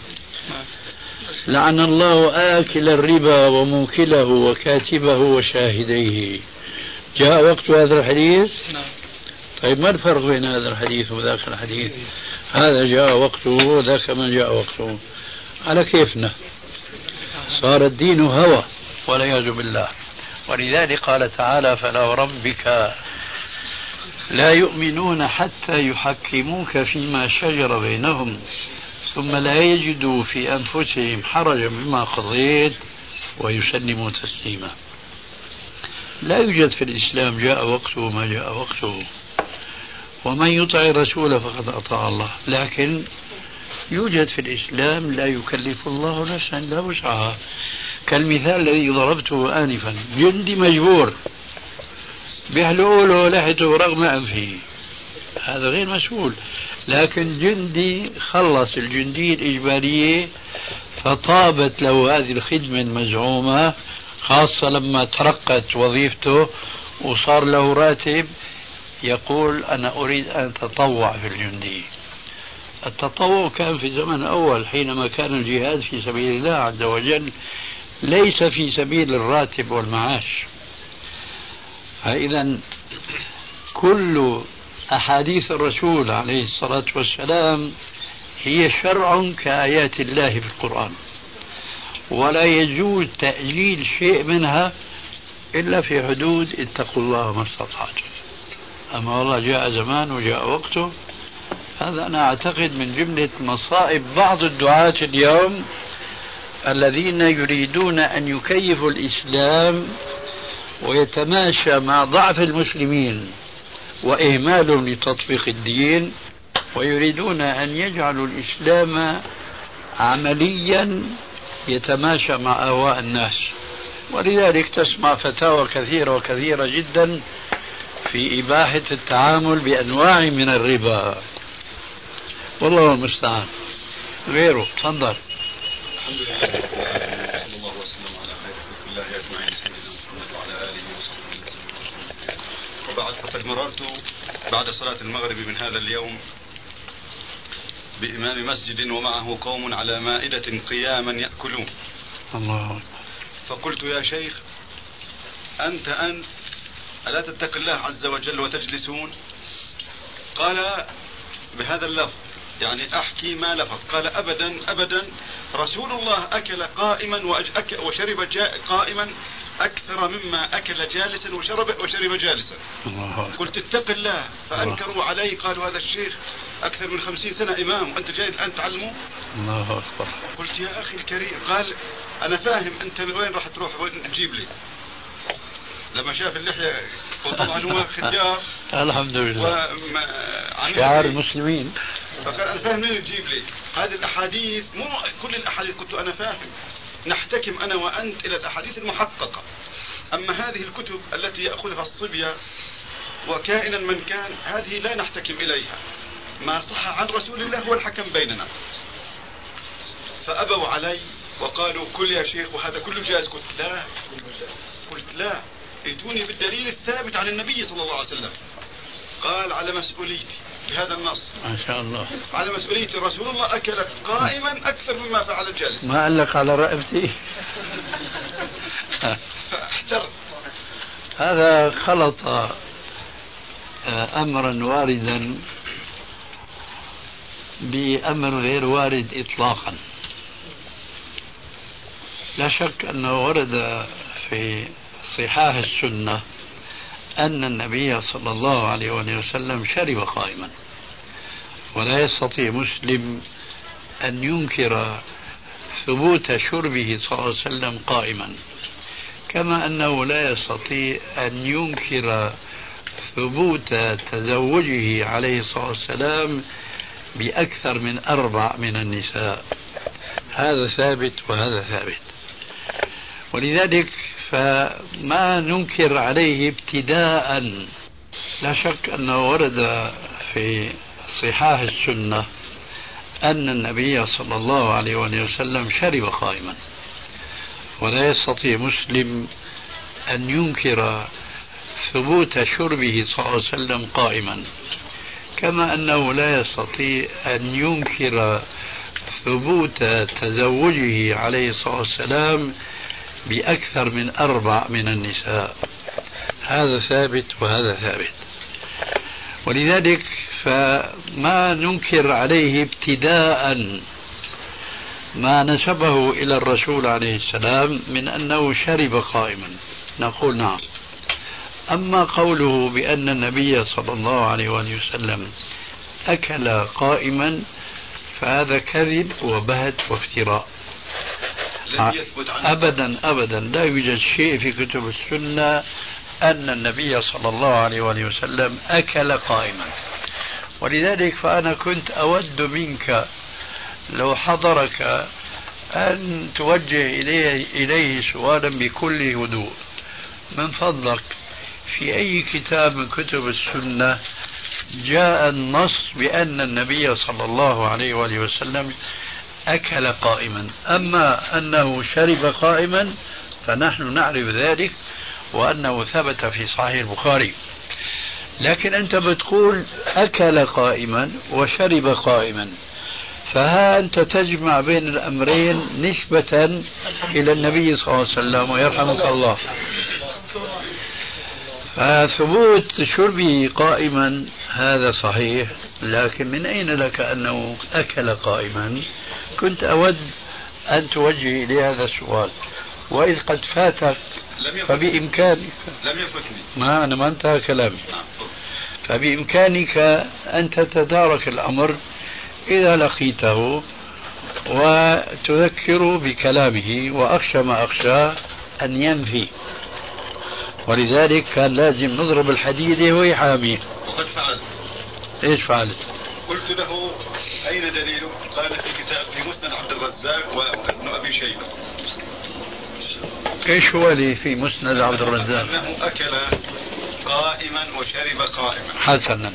Speaker 4: لعن الله آكل الربا وموكله وكاتبه وشاهديه. جاء وقت هذا الحديث؟ طيب ما الفرق بين هذا الحديث وذاك الحديث؟ هذا جاء وقته وذاك ما جاء وقته. على كيفنا، صار الدين هوى والعياذ بالله. ولذلك قال تعالى: فلا وربك لا يؤمنون حتى يحكموك فيما شجر بينهم ثم لا يجدوا في أنفسهم حرجا مما قضيت ويسلموا تسليما. لا يوجد في الإسلام جاء وقته وما جاء وقته، ومن يطع الرسول فقد أطاع الله. لكن يوجد في الإسلام لا يكلف الله نفسا إلا وسعها، كالمثال الذي ضربته آنفا: جندي مجبور بيحلقوا له لحيته رغم أنفه، هذا غير مسؤول. لكن جندي خلص الجندية الإجبارية فطابت له هذه الخدمة المزعومة، خاصة لما ترقت وظيفته وصار له راتب، يقول: أنا أريد أن أتطوع في الجندية. التطوع كان في الزمن الأول حينما كان الجهاد في سبيل الله عز وجل، ليس في سبيل الراتب والمعاش. فإذا كل أحاديث الرسول عليه الصلاة والسلام هي شرع كآيات الله في القرآن، ولا يجوز تأجيل شيء منها إلا في حدود اتقوا الله ما استطعتم. أما والله جاء زمان وجاء وقته، هذا أنا أعتقد من جملة مصائب بعض الدعاة اليوم الذين يريدون أن يكيفوا الإسلام ويتماشى مع ضعف المسلمين وإهمالهم لتطبيق الدين، ويريدون أن يجعلوا الإسلام عمليا يتماشى مع أهواء الناس. ولذلك تسمع فتاوى كثيرة وكثيرة جدا في إباحة التعامل بأنواع من الربا، والله المستعان. غيره تفضل.
Speaker 6: الحمد لله صلى الله وسلم على خير خلق الله أجمعين سيدنا محمد وعلى آله وصحبه وسلم. وبعد، فقد مررت بعد صلاة المغرب من هذا اليوم بإمام مسجد ومعه قوم على مائدة قياما يأكلون.
Speaker 4: الله.
Speaker 6: فقلت: يا شيخ، أنت ألا تتق الله عز وجل وتجلسون؟ قال بهذا اللفظ، يعني أحكي ما لفظ. قال: أبدا أبدا، رسول الله أكل قائما وشرب قائما أكثر مما أكل جالسا وشرب جالسا. قلت: اتق الله. فأنكروا علي، قالوا: هذا الشيخ أكثر من 50 سنة إمام وأنت جاي الآن تعلمه؟
Speaker 4: الله أكبر.
Speaker 6: قلت: يا أخي الكريم. قال: أنا فاهم أنت وين راح تروح، وين تجيب لي. لما شاف اللحية، وطبعا هو خجار
Speaker 4: الحمد لله شعار المسلمين،
Speaker 6: فقال: أنا فاهم منين تجيب لي هذه الأحاديث؟ مو كل الأحاديث. قلت: أنا فاهم، نحتكم أنا وأنت إلى الأحاديث المحققة، أما هذه الكتب التي يأخذها الصبية وكائنا من كان، هذه لا نحتكم إليها. ما صح عن رسول الله هو الحكم بيننا. فأبوا علي وقالوا: كل يا شيخ وهذا كله جائز. قلت لا، ائتوني بالدليل الثابت عن النبي صلى الله عليه وسلم. قال: على مسؤوليتي بهذا النص.
Speaker 4: ما شاء الله.
Speaker 6: على مسؤوليتي، رسول الله أكل قائما أكثر مما فعل الجالس.
Speaker 4: ما قال لك على رقبتي؟
Speaker 6: فاحترت.
Speaker 4: هذا خلط أمرا واردا بأمر غير وارد إطلاقا. لا شك أنه ورد في صحاح السنة أن النبي صلى الله عليه وسلم شرب قائما، ولا يستطيع مسلم أن ينكر ثبوت شربه صلى الله عليه وسلم قائما، كما أنه لا يستطيع أن ينكر ثبوت تزوجه عليه الصلاة والسلام بأكثر من 4 من النساء. هذا ثابت وهذا ثابت. ولذلك فما ننكر عليه ابتداء. لا شك أنه ورد في صحاح السنة أن النبي صلى الله عليه وسلم شرب قائما، ولا يستطيع مسلم أن ينكر ثبوت شربه صلى الله عليه وسلم قائما، كما أنه لا يستطيع أن ينكر ثبوت تزوجه عليه الصلاة والسلام بأكثر من 4 من النساء. هذا ثابت وهذا ثابت. ولذلك فما ننكر عليه ابتداء ما نسبه إلى الرسول عليه السلام من أنه شرب قائما، نقول نعم. أما قوله بأن النبي صلى الله عليه وسلم أكل قائما فهذا كذب وبهت وافتراء. أبدا أبدا لا يوجد شيء في كتب السنة أن النبي صلى الله عليه وسلم أكل قائما. ولذلك فأنا كنت أود منك لو حضرك أن توجه إليه سؤالا بكل هدوء: من فضلك في أي كتاب من كتب السنة جاء النص بأن النبي صلى الله عليه وسلم أكل قائما؟ أما أنه شرب قائما فنحن نعرف ذلك وأنه ثبت في صحيح البخاري، لكن أنت بتقول أكل قائما وشرب قائما، فها أنت تجمع بين الأمرين نسبة إلى النبي صلى الله عليه وسلم ويرحمك الله. فثبوت شربه قائما هذا صحيح، لكن من أين لك أنه أكل قائما؟ كنت أود أن توجه إلي هذا السؤال، وإذ قد فاتك فبإمكانك.
Speaker 6: لم يفتني.
Speaker 4: أنا ما انتهى كلامي. فبإمكانك أن تتدارك الأمر إذا لقيته وتذكره بكلامه، وأخشى ما أخشى أن ينفي، ولذلك كان لازم نضرب الحديدة وهي حامية.
Speaker 6: وقد فعلت.
Speaker 4: إيش فعلت؟
Speaker 6: قلت له أين دليله؟ قال في كتاب في مسند عبد الرزاق وابن أبي شيبة.
Speaker 4: إيش هو اللي في مسند عبد الرزاق؟
Speaker 6: أنه أكل قائما وشرب قائما.
Speaker 4: حسنا.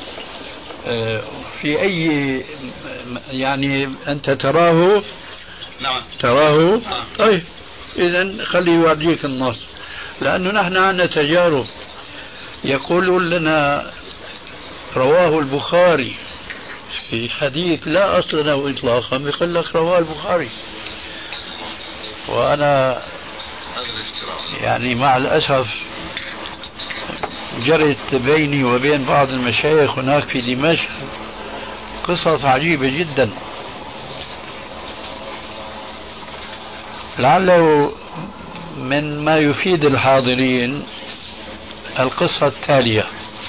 Speaker 4: في أي يعني أنت تراه؟
Speaker 6: نعم.
Speaker 4: تراه؟ طيب إذن خلي يورجيك النص، لأنه نحن عندنا تجارب. يقول لنا رواه البخاري في حديث لا أصل له إطلاقا، يقول لك رواه البخاري، وأنا يعني مع الأسف جرت بيني وبين بعض المشايخ هناك في دمشق قصص عجيبة جدا. لعله من ما يفيد الحاضرين القصة التالية: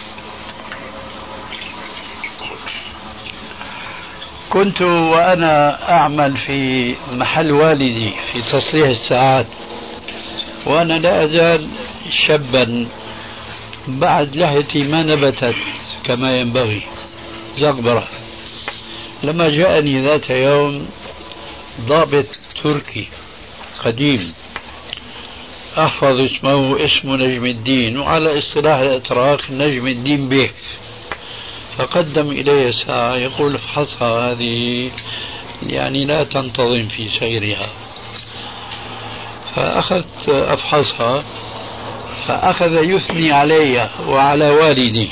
Speaker 4: كنت وأنا أعمل في محل والدي في تصليح الساعات، وأنا لا أزال شابا بعد لحيتي ما نبتت كما ينبغي، زغبرة. لما جاءني ذات يوم ضابط تركي قديم أحفظ اسمه نجم الدين، وعلى اصطلاح الأتراك نجم الدين بيك، فقدم إلي ساعة يقول: افحصها، هذه يعني لا تنتظم في سيرها. فأخذت أفحصها، فأخذ يثني علي وعلى والدي.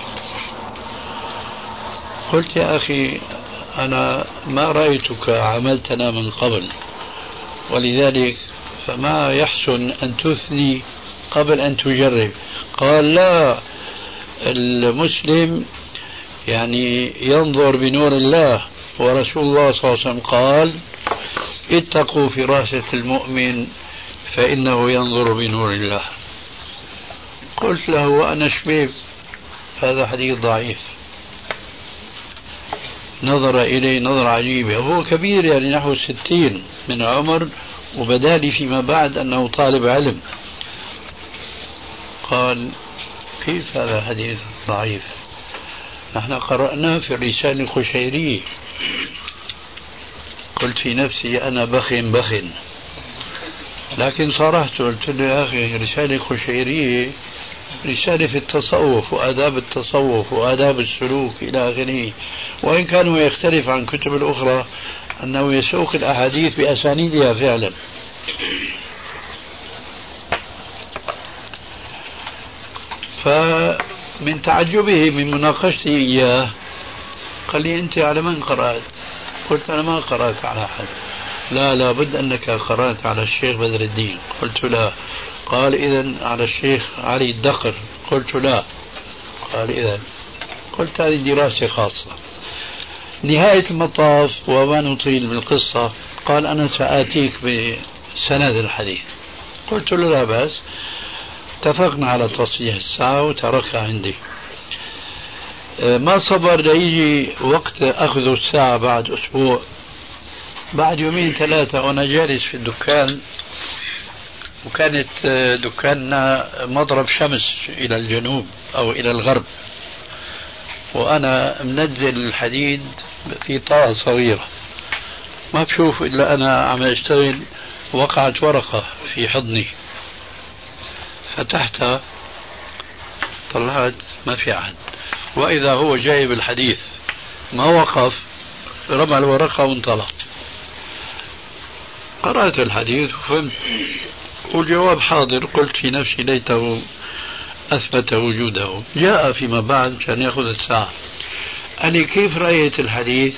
Speaker 4: قلت: يا أخي أنا ما رأيتك عملتنا من قبل، ولذلك فما يحسن أن تثني قبل أن تجرب. قال: لا، المسلم يعني ينظر بنور الله، ورسول الله صلى الله عليه وسلم قال: اتقوا فراسة المؤمن فإنه ينظر بنور الله. قلت له وأنا شبيب: هذا حديث ضعيف. نظر إلي نظرة عجيبة، هو كبير يعني نحو 60 من عمر، وبدالي فيما بعد أنه طالب علم. قال: كيف هذا حديث ضعيف؟ نحن قرأناه في الرسالة القشيرية قلت في نفسي أنا بخ، لكن صرحت قلت له يا أخي رسالة قشيرية رسالة في التصوف وآداب التصوف وآداب السلوك إلى آخره، وإن كان هو يختلف عن كتب الأخرى أنه يسوق الأحاديث بأسانيدها فعلا. فمن تعجبه من مناقشتي إياه قال لي أنت على من قرأت؟ قلت أنا ما قرأت على أحد. لا بد أنك قرأت على الشيخ بدر الدين. قلت لا. قال إذن على الشيخ علي الدقر. قلت لا. قال إذن. قلت هذه دراسة خاصة. نهاية المطاف وما نطيل بالقصة قال أنا سآتيك بسند الحديث. قلت له لا بأس. اتفقنا على تصحيح الساعة وتركها عندي. ما صبر ليجي وقت أخذ الساعة بعد أسبوع، بعد يومين ثلاثة وأنا جالس في الدكان، وكانت دكاننا مضرب شمس إلى الجنوب أو إلى الغرب، وأنا منزل الحديد في طاقة صغيرة ما بشوف إلا أنا عم أشتغل، وقعت ورقة في حضني فتحتها طلعت ما في أحد، وإذا هو جايب الحديث ما وقف، رمى الورقة وانطلق. قرأت الحديث وفهمت والجواب حاضر. قلت في نفسي ليته أثبت وجوده. جاء فيما بعد كان يأخذ الساعة قال لي كيف رأيت الحديث؟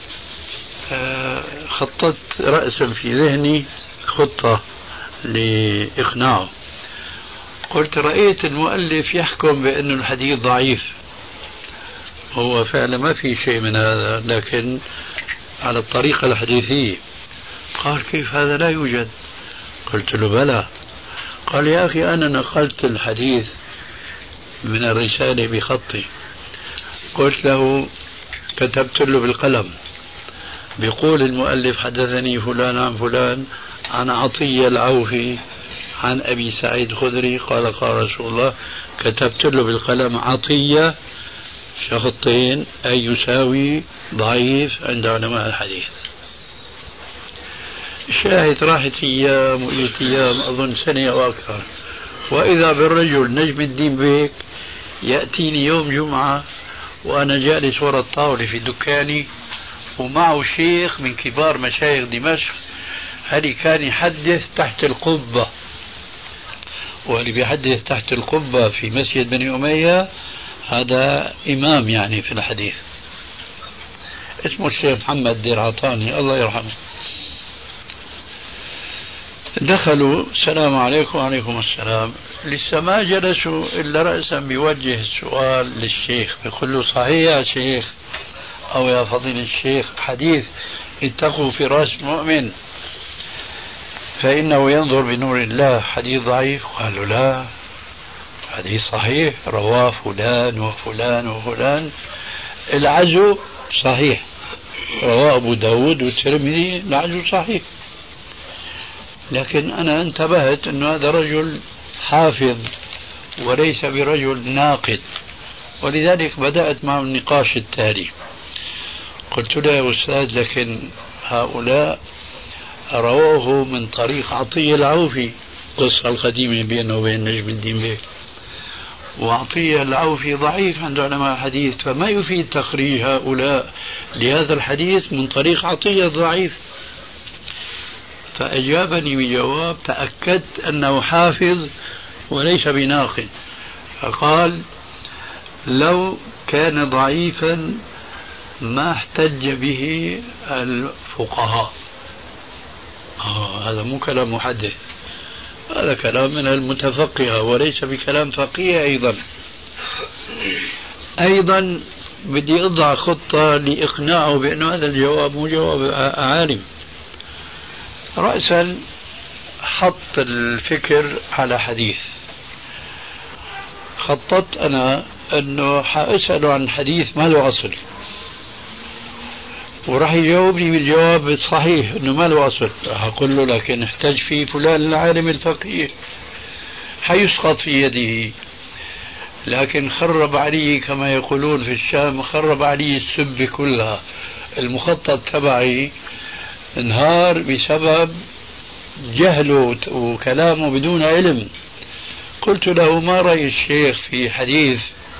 Speaker 4: خططت رأسا في ذهني خطة لإقناعه. قلت رأيت المؤلف يحكم بأن الحديث ضعيف، هو فعلا ما في شيء من هذا لكن على الطريقة الحديثية. قال كيف هذا لا يوجد؟ قلت له بلى. قال يا أخي أنا نقلت الحديث من الرسالة بخطي. قلت له كتبت له بالقلم بيقول المؤلف حدثني فلان عن فلان عن عطية العوفي عن أبي سعيد الخدري قال قال رسول الله. كتبت له بالقلم عطية شخطين أي يساوي ضعيف عند علماء الحديث. الشاهد راحت أيام وقلت أيام أظن سنة أو أكثر، وإذا بالرجل نجم الدين بيك يأتيني يوم جمعة وأنا جالس وراء الطاولة في دكاني ومعه شيخ من كبار مشايخ دمشق، هذه كان يحدث تحت القبة، واللي بيحدث تحت القبة في مسجد بني أمية هذا إمام يعني في الحديث، اسمه الشيخ محمد دير عطاني الله يرحمه. دخلوا السلام عليكم وعليكم السلام، لسه ما جلسوا إلا رأسا بيوجه السؤال للشيخ بيقول له صحيح يا شيخ أو يا فضيل الشيخ حديث اتقوا فراش المؤمن فإنه ينظر بنور الله حديث ضعيف؟ قالوا لا حديث صحيح رواه فلان وفلان وفلان، العزو صحيح رواه أبو داود والترمذي العزو صحيح. لكن أنا انتبهت أنه هذا رجل حافظ وليس برجل ناقد، ولذلك بدأت معه النقاش التالي. قلت له يا أستاذ لكن هؤلاء رواه من طريق عطية العوفي، قصة القديمة بينه وبين نجم الدين بيك، وعطية العوفي ضعيف عند علماء الحديث، فما يفيد تخريج هؤلاء لهذا الحديث من طريق عطية ضعيف. فأجابني بجواب تأكدت أنه حافظ وليس بناقد، فقال لو كان ضعيفا ما احتج به الفقهاء. هذا مو كلام محدث، هذا كلام من المتفقهة وليس بكلام فقيه. أيضا بدي أضع خطة لإقناعه بأن هذا الجواب مو جواب عالم. رأسا حط الفكر على حديث، خططت أنا أنه حأسأله عن حديث ما له أصل، وراح يجاوبني بالجواب الصحيح أنه ما له أصل. راح أقول له لكن احتج فيه فلان العالم الفقيه، حيسقط في يده. لكن خرب علي كما يقولون في الشام، خرب علي السب كلها. المخطط تبعي انهار بسبب جهله وكلامه بدون علم. قلت له: ما رأي الشيخ في حديث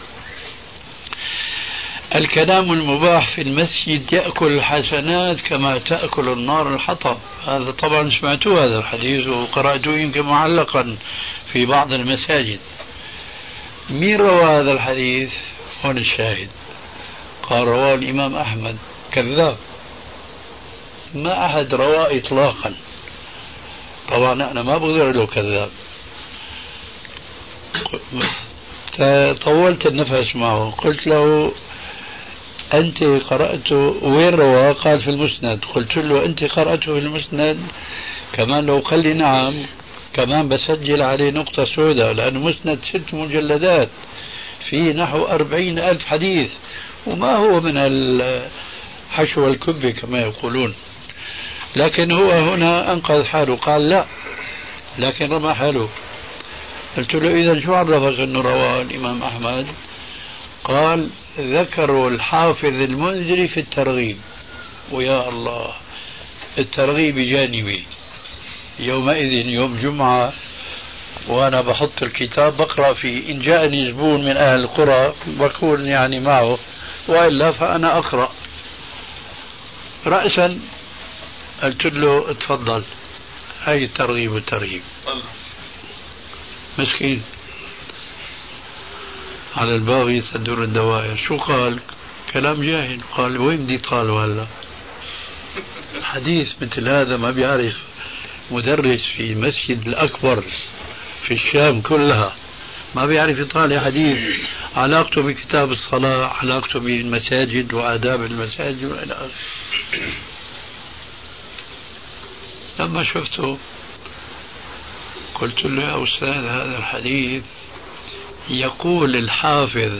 Speaker 4: الكلام المباح في المسجد يأكل الحسنات كما تأكل النار الحطب؟ هذا طبعا سمعتوه هذا الحديث وقرأته يمكن معلقا في بعض المساجد. مين روى هذا الحديث؟ هون الشاهد. قال: رواه الإمام أحمد. كذاب، ما أحد رواه إطلاقا. طبعا أنا ما بقدر له كذاب. طولت النفس معه، قلت له: أنت قرأته وين رواه؟ قال: في المسند. قلت له: أنت قرأته في المسند؟ كمان لو قال لي نعم كمان بسجل عليه نقطة سوداء، لأنه مسند 6 مجلدات فيه نحو 40,000 حديث، وما هو من الحشو والكبة كما يقولون. لكن هو هنا أنقذ حاله، قال لا، لكن رمى حاله. قلت له: إذا شو عرفك أنه رواه الإمام أحمد؟ قال: ذكروا الحافظ المنذري في الترغيب. ويا الله، الترغيب بجانبي يومئذ يوم جمعة وأنا بحط الكتاب بقرأ فيه، إن جاءني زبون من أهل القرى بكون يعني معه، وإلا فأنا أقرأ رأسا. قلت له: اتفضل، هاي الترغيب والترهيب. مسكين على الباغي تدور الدوائر. شو قال؟ كلام جاهل. قال: وين بدي طالوا هلا؟ حديث مثل هذا ما بيعرف مدرس في المسجد الأكبر في الشام كلها ما بيعرف يطالع حديث علاقته بكتاب الصلاة، علاقته بالمساجد وآداب المساجد وإلى آخره. لما شفته قلت له: يا أستاذ، هذا الحديث يقول الحافظ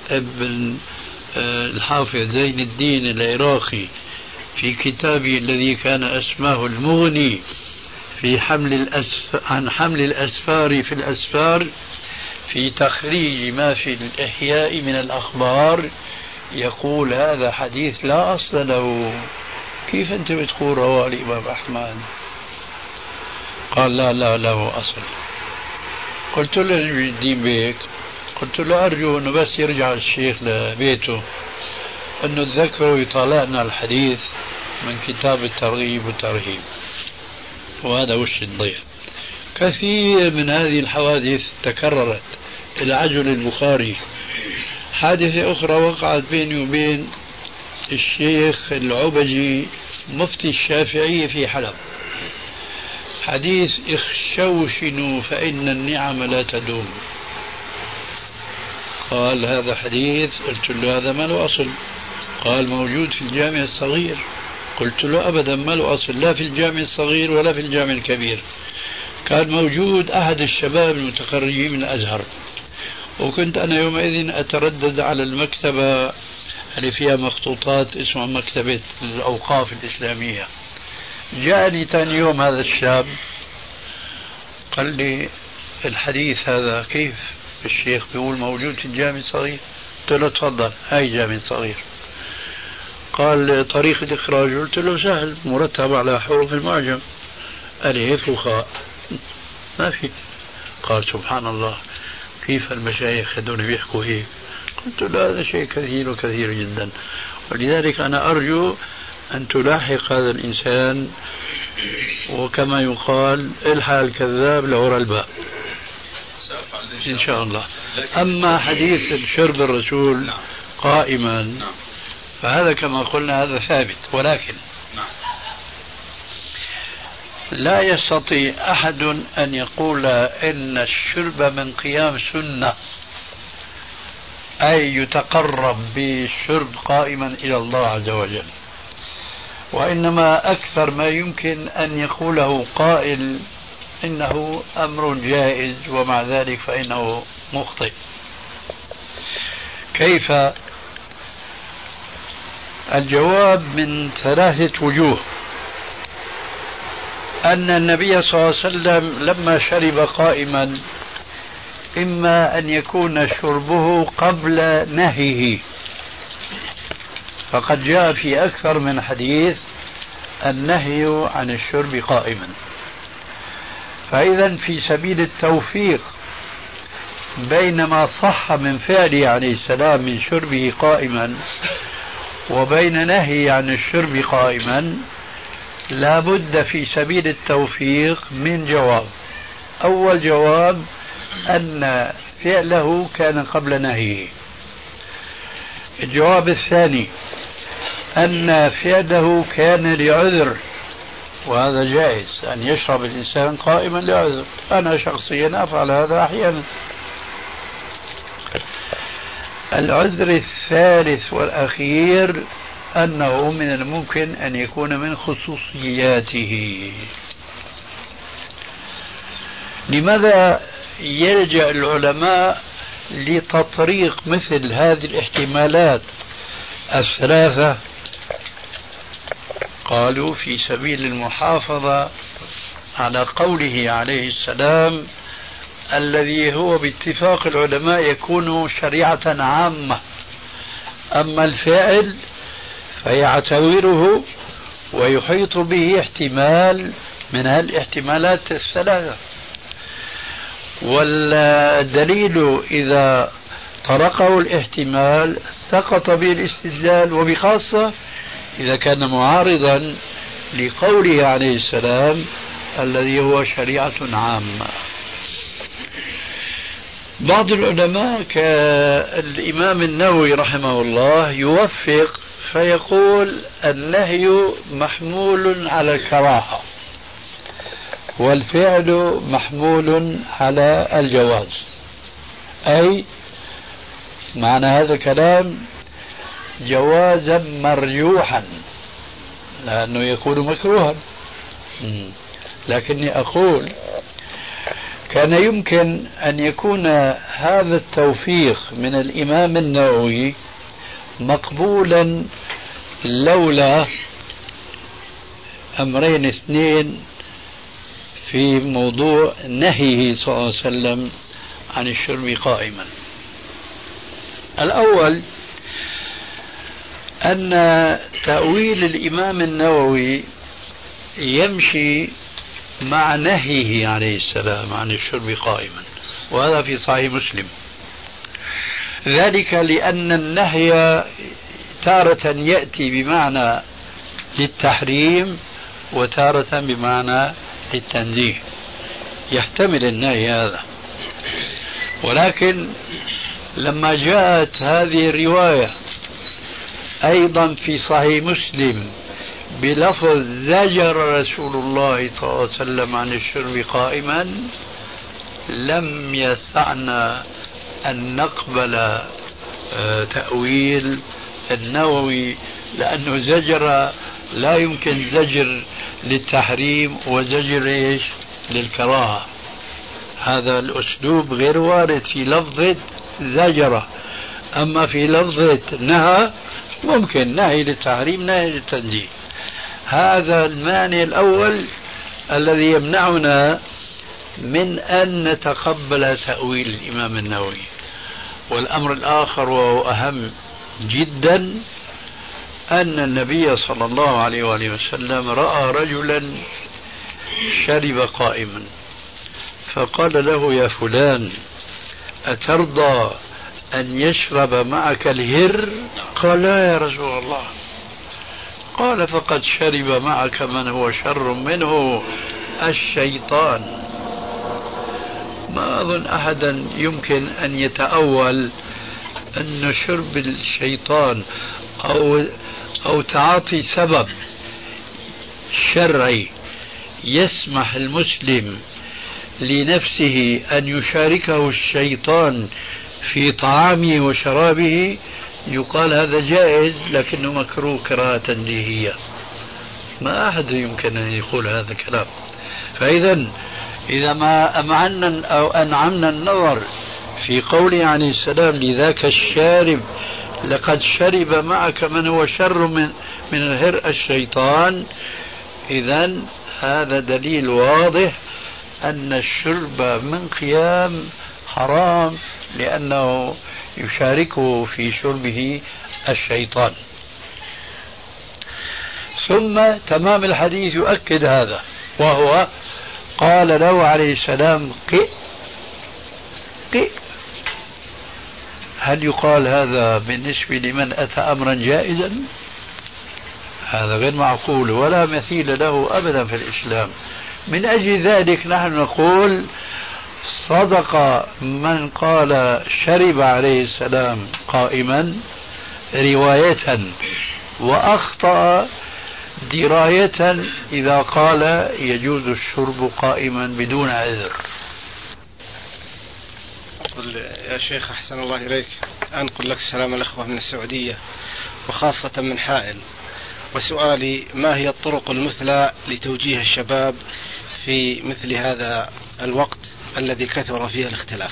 Speaker 4: الحافظ زين الدين العراقي في كتابه الذي كان اسمه المغني في عن حمل الأسفار في الأسفار في تخريج ما في الإحياء من الأخبار، يقول هذا حديث لا أصل له. كيف أنت بتقول رواه الإمام أحمد؟ قال: لا له أصل. قلت له: الدين بيك؟ قلت له: أرجو أنه بس يرجع الشيخ لبيته أنه تذكروا يطالعنا الحديث من كتاب الترغيب والترهيب. وهذا وش الضيف. كثير من هذه الحوادث تكررت. العجل البخاري، حادثة أخرى وقعت بيني وبين الشيخ العبجي مفتي الشافعية في حلب، حديث اخشوشنوا فإن النعم لا تدوم. قال: هذا حديث. قلت له: هذا ما له أصل. قال: موجود في الجامع الصغير. قلت له: أبدا ما له أصل، لا في الجامع الصغير ولا في الجامع الكبير. كان موجود أحد الشباب المتخرجين من الأزهر، وكنت أنا يومئذ أتردد على المكتبة اللي فيها مخطوطات اسمها مكتبة الأوقاف الإسلامية. جاءني ثاني يوم هذا الشاب قال لي: الحديث هذا كيف الشيخ بيقول موجود في الجامع الصغير؟ قلت له: تفضل، هاي جامع صغير. قال: طريقة إخراجه؟ قلت له: سهل، مرتب على حروف المعجم، ألف وخاء، ما في. قال: سبحان الله، كيف المشايخ هذول بيحكوا هيك؟ قلت له: هذا شيء كثير وكثير جدا، ولذلك أنا أرجو أن تلاحق هذا الإنسان، وكما يقال: الحق الكذاب لورا الباب إن شاء الله. أما حديث شرب الرسول قائما فهذا كما قلنا هذا ثابت، ولكن لا يستطيع أحد أن يقول إن الشرب من قيام سنة، أي يتقرب بالشرب قائما إلى الله عز وجل، وإنما أكثر ما يمكن أن يقوله قائل إنه أمر جائز، ومع ذلك فإنه مخطئ. كيف؟ الجواب من 3 وجوه. أن النبي صلى الله عليه وسلم لما شرب قائما إما أن يكون شربه قبل نهيه، فقد جاء في أكثر من حديث النهي عن الشرب قائما. فإذا في سبيل التوفيق بين ما صح من فعله عليه السلام من شربه قائما وبين نهي عن الشرب قائما، لا بد في سبيل التوفيق من جواب. أول جواب أن فعله كان قبل نهيه. الجواب الثاني أن فعله كان لعذر، وهذا جائز أن يشرب الإنسان قائما لعذر. أنا شخصيا أفعل هذا أحيانا. العذر الثالث والأخير أنه من الممكن أن يكون من خصوصياته. لماذا يلجأ العلماء لتطريق مثل هذه الاحتمالات الثلاثة؟ قالوا في سبيل المحافظة على قوله عليه السلام الذي هو باتفاق العلماء يكون شريعة عامة، أما الفعل فيعتبره ويحيط به احتمال من هالاحتمالات الثلاثة. والدليل إذا طرقه الاحتمال سقط به الاستدلال، وبخاصة إذا كان معارضا لقوله عليه السلام الذي هو شريعة عامة. بعض العلماء كالإمام النووي رحمه الله يوفق فيقول النهي محمول على الكراهة والفعل محمول على الجواز، أي معنى هذا الكلام جوازا مرجوحا لأنه يكون مكروها. لكني أقول كان يمكن أن يكون هذا التوفيق من الإمام النووي مقبولا لولا أمرين اثنين في موضوع نهيه صلى الله عليه وسلم عن الشرب قائما. الأول أن تأويل الإمام النووي يمشي مع نهيه عليه السلام عن الشرب قائما، وهذا في صحيح مسلم. ذلك لأن النهي تارة يأتي بمعنى للتحريم وتارة بمعنى للتنزيه، يحتمل النهي هذا. ولكن لما جاءت هذه الرواية أيضا في صحيح مسلم بلفظ زجر رسول الله صلى الله عليه وسلم عن الشرب قائما، لم يسعنا أن نقبل تأويل النووي، لأنه زجر لا يمكن زجر للتحريم وزجر إيش للكراهة. هذا الأسلوب غير وارد في لفظة زجرة، أما في لفظة نهى ممكن نهي للتحريم نهي للتنزيه. هذا المانع الأول الذي يمنعنا من أن نتقبل تأويل الإمام النووي. والأمر الآخر وهو أهم جدا أن النبي صلى الله عليه وآله وسلم رأى رجلا شرب قائما فقال له يا فلان أترضى أن يشرب معك الهر؟ قال لا يا رسول الله. قال فقد شرب معك من هو شر منه الشيطان. ما أظن أحدا يمكن أن يتأول أن شرب الشيطان أو تعاطي سبب شرعي يسمح المسلم لنفسه أن يشاركه الشيطان في طعامه وشرابه يقال هذا جائز لكنه مكروه كراهة تنزيهية. ما أحد يمكن أن يقول هذا الكلام. فإذا إذا ما أمعنا أو أنعمنا النظر في قوله عليه السلام لذاك الشارب لقد شرب معك من هو شر من الهر الشيطان، إذن هذا دليل واضح أن الشرب من قيام حرام لأنه يشاركه في شربه الشيطان. ثم تمام الحديث يؤكد هذا، وهو قال له عليه السلام قئ قئ. هل يقال هذا بالنسبة لمن أتى أمرا جائزا؟ هذا غير معقول ولا مثيل له أبدا في الإسلام. من أجل ذلك نحن نقول صدق من قال شرب عليه السلام قائما رواية، وأخطأ دراية إذا قال يجوز الشرب قائما بدون عذر.
Speaker 9: أقول يا شيخ أحسن الله إليك، أنقل لك سلام الأخوة من السعودية وخاصة من حائل، وسؤالي ما هي الطرق المثلى لتوجيه الشباب في مثل هذا الوقت الذي كثر فيه الاختلاف؟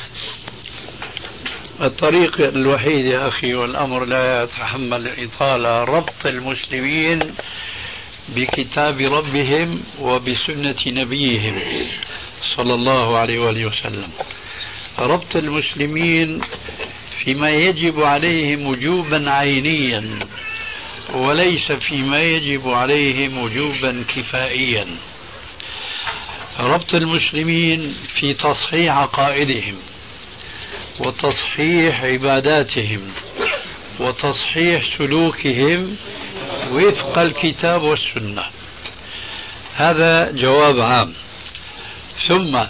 Speaker 4: الطريق الوحيد يا أخي، والأمر لا يتحمل الإطالة، ربط المسلمين بكتاب ربهم وبسنة نبيهم صلى الله عليه وآله وسلم. ربط المسلمين فيما يجب عليهم وجوبا عينيا، وليس فيما يجب عليهم وجوبا كفائيا. ربط المسلمين في تصحيح عقائدهم وتصحيح عباداتهم وتصحيح سلوكهم وفق الكتاب والسنة. هذا جواب عام. ثم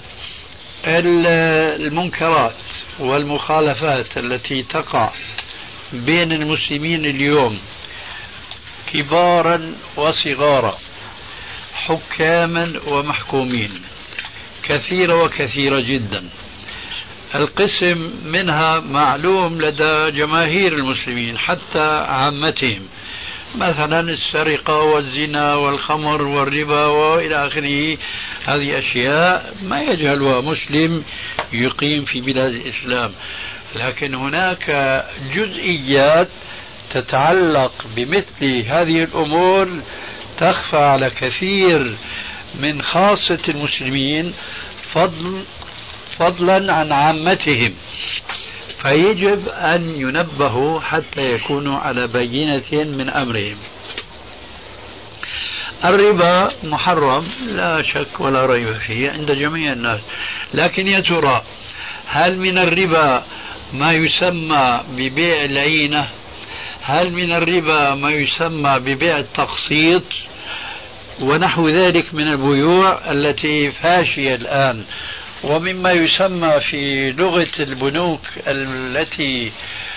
Speaker 4: المنكرات والمخالفات التي تقع بين المسلمين اليوم كبارا وصغارا، حكاما ومحكومين، كثيرة وكثيرة جدا. القسم منها معلوم لدى جماهير المسلمين حتى عامتهم، مثلا السرقة والزنا والخمر والربا وإلى آخره. هذه أشياء ما يجهلها مسلم يقيم في بلاد الإسلام، لكن هناك جزئيات تتعلق بمثل هذه الأمور تخفى على كثير من خاصة المسلمين فضلا عن عامتهم، فيجب أن ينبهوا حتى يكونوا على بينة من أمرهم. الربا محرم لا شك ولا ريب فيه عند جميع الناس، لكن يا ترى هل من الربا ما يسمى ببيع العينة؟ هل من الربا ما يسمى ببيع التقسيط ونحو ذلك من البيوع التي فاشية الآن؟ ومما يسمى في لغة البنوك التي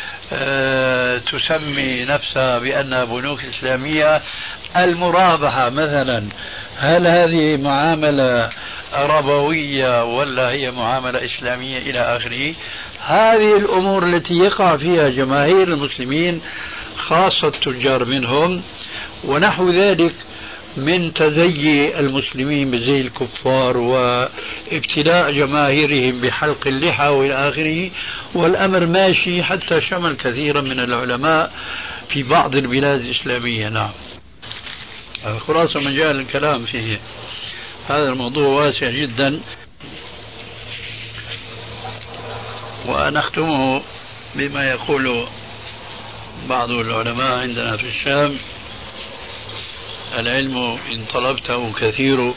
Speaker 4: تسمي نفسها بأنها بنوك إسلامية المرابحة مثلا، هل هذه معاملة ربوية ولا هي معاملة إسلامية إلى آخره؟ هذه الأمور التي يقع فيها جماهير المسلمين خاصة التجار منهم ونحو ذلك من تزيي المسلمين بزي الكفار وابتلاء جماهيرهم بحلق اللحى والى اخره، والامر ماشي حتى شمل كثيرا من العلماء في بعض البلاد الاسلاميه. نعم، خلاصه مجال الكلام فيه هذا الموضوع واسع جدا، ونختمه بما يقول بعض العلماء عندنا في الشام: العلم إن طلبته كثير،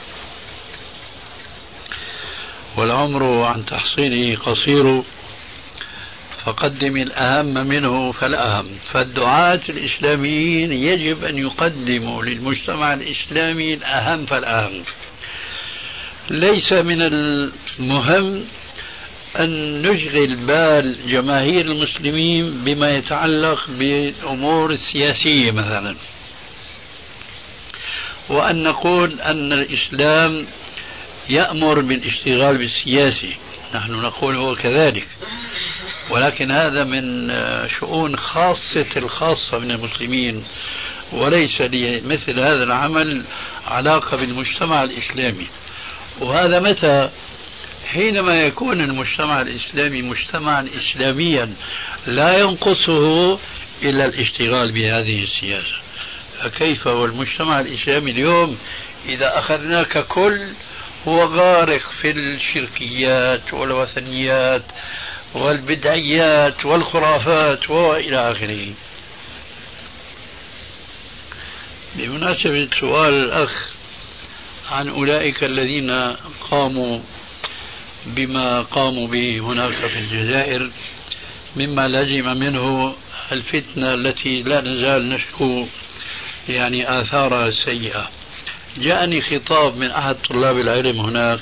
Speaker 4: والعمر عن تحصيله قصير، فقدم الأهم منه فالأهم. فالدعاة الإسلاميين يجب أن يقدموا للمجتمع الإسلامي الأهم فالأهم. ليس من المهم أن نشغل بال جماهير المسلمين بما يتعلق بالأمور السياسية مثلا، وأن نقول أن الإسلام يأمر بالاشتغال بالسياسة. نحن نقول هو كذلك، ولكن هذا من شؤون الخاصة من المسلمين، وليس لمثل هذا العمل علاقة بالمجتمع الإسلامي. وهذا متى؟ حينما يكون المجتمع الإسلامي مجتمعا إسلاميا لا ينقصه إلا الاشتغال بهذه السياسة. فكيف والمجتمع الإسلامي اليوم إذا أخذناه ككل هو غارق في الشركيات والوثنيات والبدعيات والخرافات وإلى آخره. بمناسبة سؤال الأخ عن أولئك الذين قاموا بما قاموا به هناك في الجزائر، مما لزم منه الفتنة التي لا نزال نشكو يعني آثارها السيئة. جاءني خطاب من أحد طلاب العلم هناك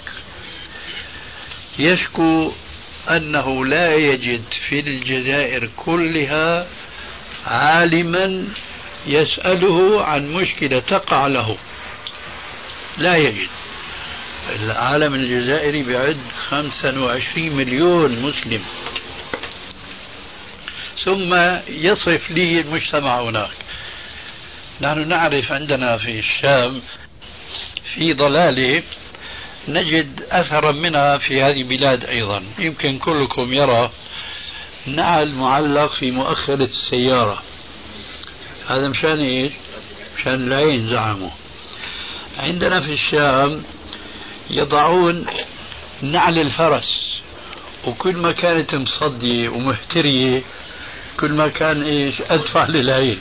Speaker 4: يشكو أنه لا يجد في الجزائر كلها عالما يسأله عن مشكلة تقع له، لا يجد. العالم الجزائري بعد 25 مليون مسلم، ثم يصف لي المجتمع هناك. نحن نعرف عندنا في الشام في ضلالة نجد أثرا منها في هذه البلاد أيضا. يمكن كلكم يرى نعل معلق في مؤخرة السيارة، هذا مشان إيش؟ مشان العين زعموا. عندنا في الشام يضعون نعل الفرس، وكل ما كانت مصدية ومهترية كل ما كان إيش أدفع للعين،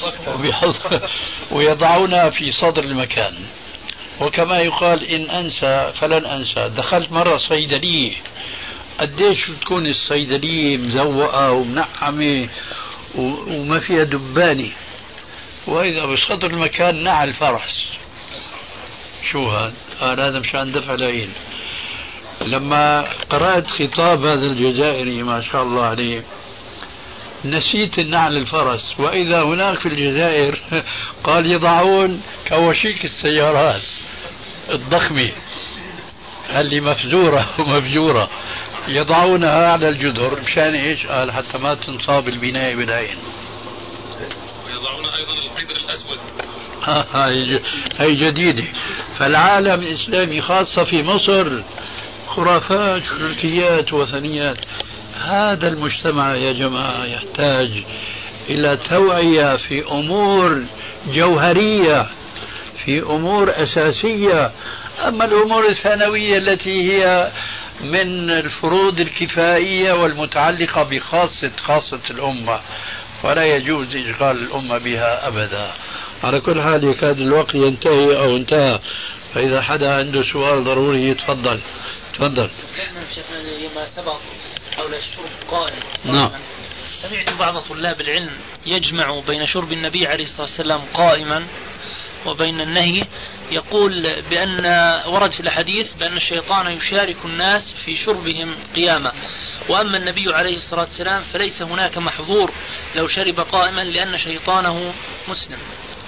Speaker 4: ويضعونها في صدر المكان. وكما يقال إن أنسى فلن أنسى. دخلت مرة صيدلية، قديش بتكون الصيدلية مزوقة ومنعمة وما فيها دبانة، وإذا بصدر المكان نعل فرس. شو هذا مشان دفع العين. لما قرأت خطاب هذا الجزائري ما شاء الله عليه نسيت النعل الفرس، وإذا هناك في الجزائر قال يضعون كواشيك السيارات الضخمة اللي مفزورة ومفجورة، يضعونها على الجدر مشان إيش؟ قال حتى ما تنصاب البناية بالعين.
Speaker 3: ويضعون أيضا الحيدر الأسود.
Speaker 4: هاي جديدة. فالعالم الإسلامي خاصة في مصر خرافات شركيات وثنيات. هذا المجتمع يا جماعة يحتاج إلى توعية في أمور جوهرية، في أمور أساسية. أما الأمور الثانوية التي هي من الفروض الكفائية والمتعلقة خاصة الأمة فلا يجوز إشغال الأمة بها أبدا. على كل حال يكاد الوقت ينتهي أو انتهى، فإذا حدا عنده سؤال ضروري يتفضل. تفضل.
Speaker 5: لما سبق حول الشرب قائم.
Speaker 4: نعم.
Speaker 5: سمعت بعض طلاب العلم يجمع بين شرب النبي عليه الصلاة والسلام قائما وبين النهي، يقول بأن ورد في الحديث بأن الشيطان يشارك الناس في شربهم قياما، وأما النبي عليه الصلاة والسلام فليس هناك محظور لو شرب قائما لأن شيطانه مسلم.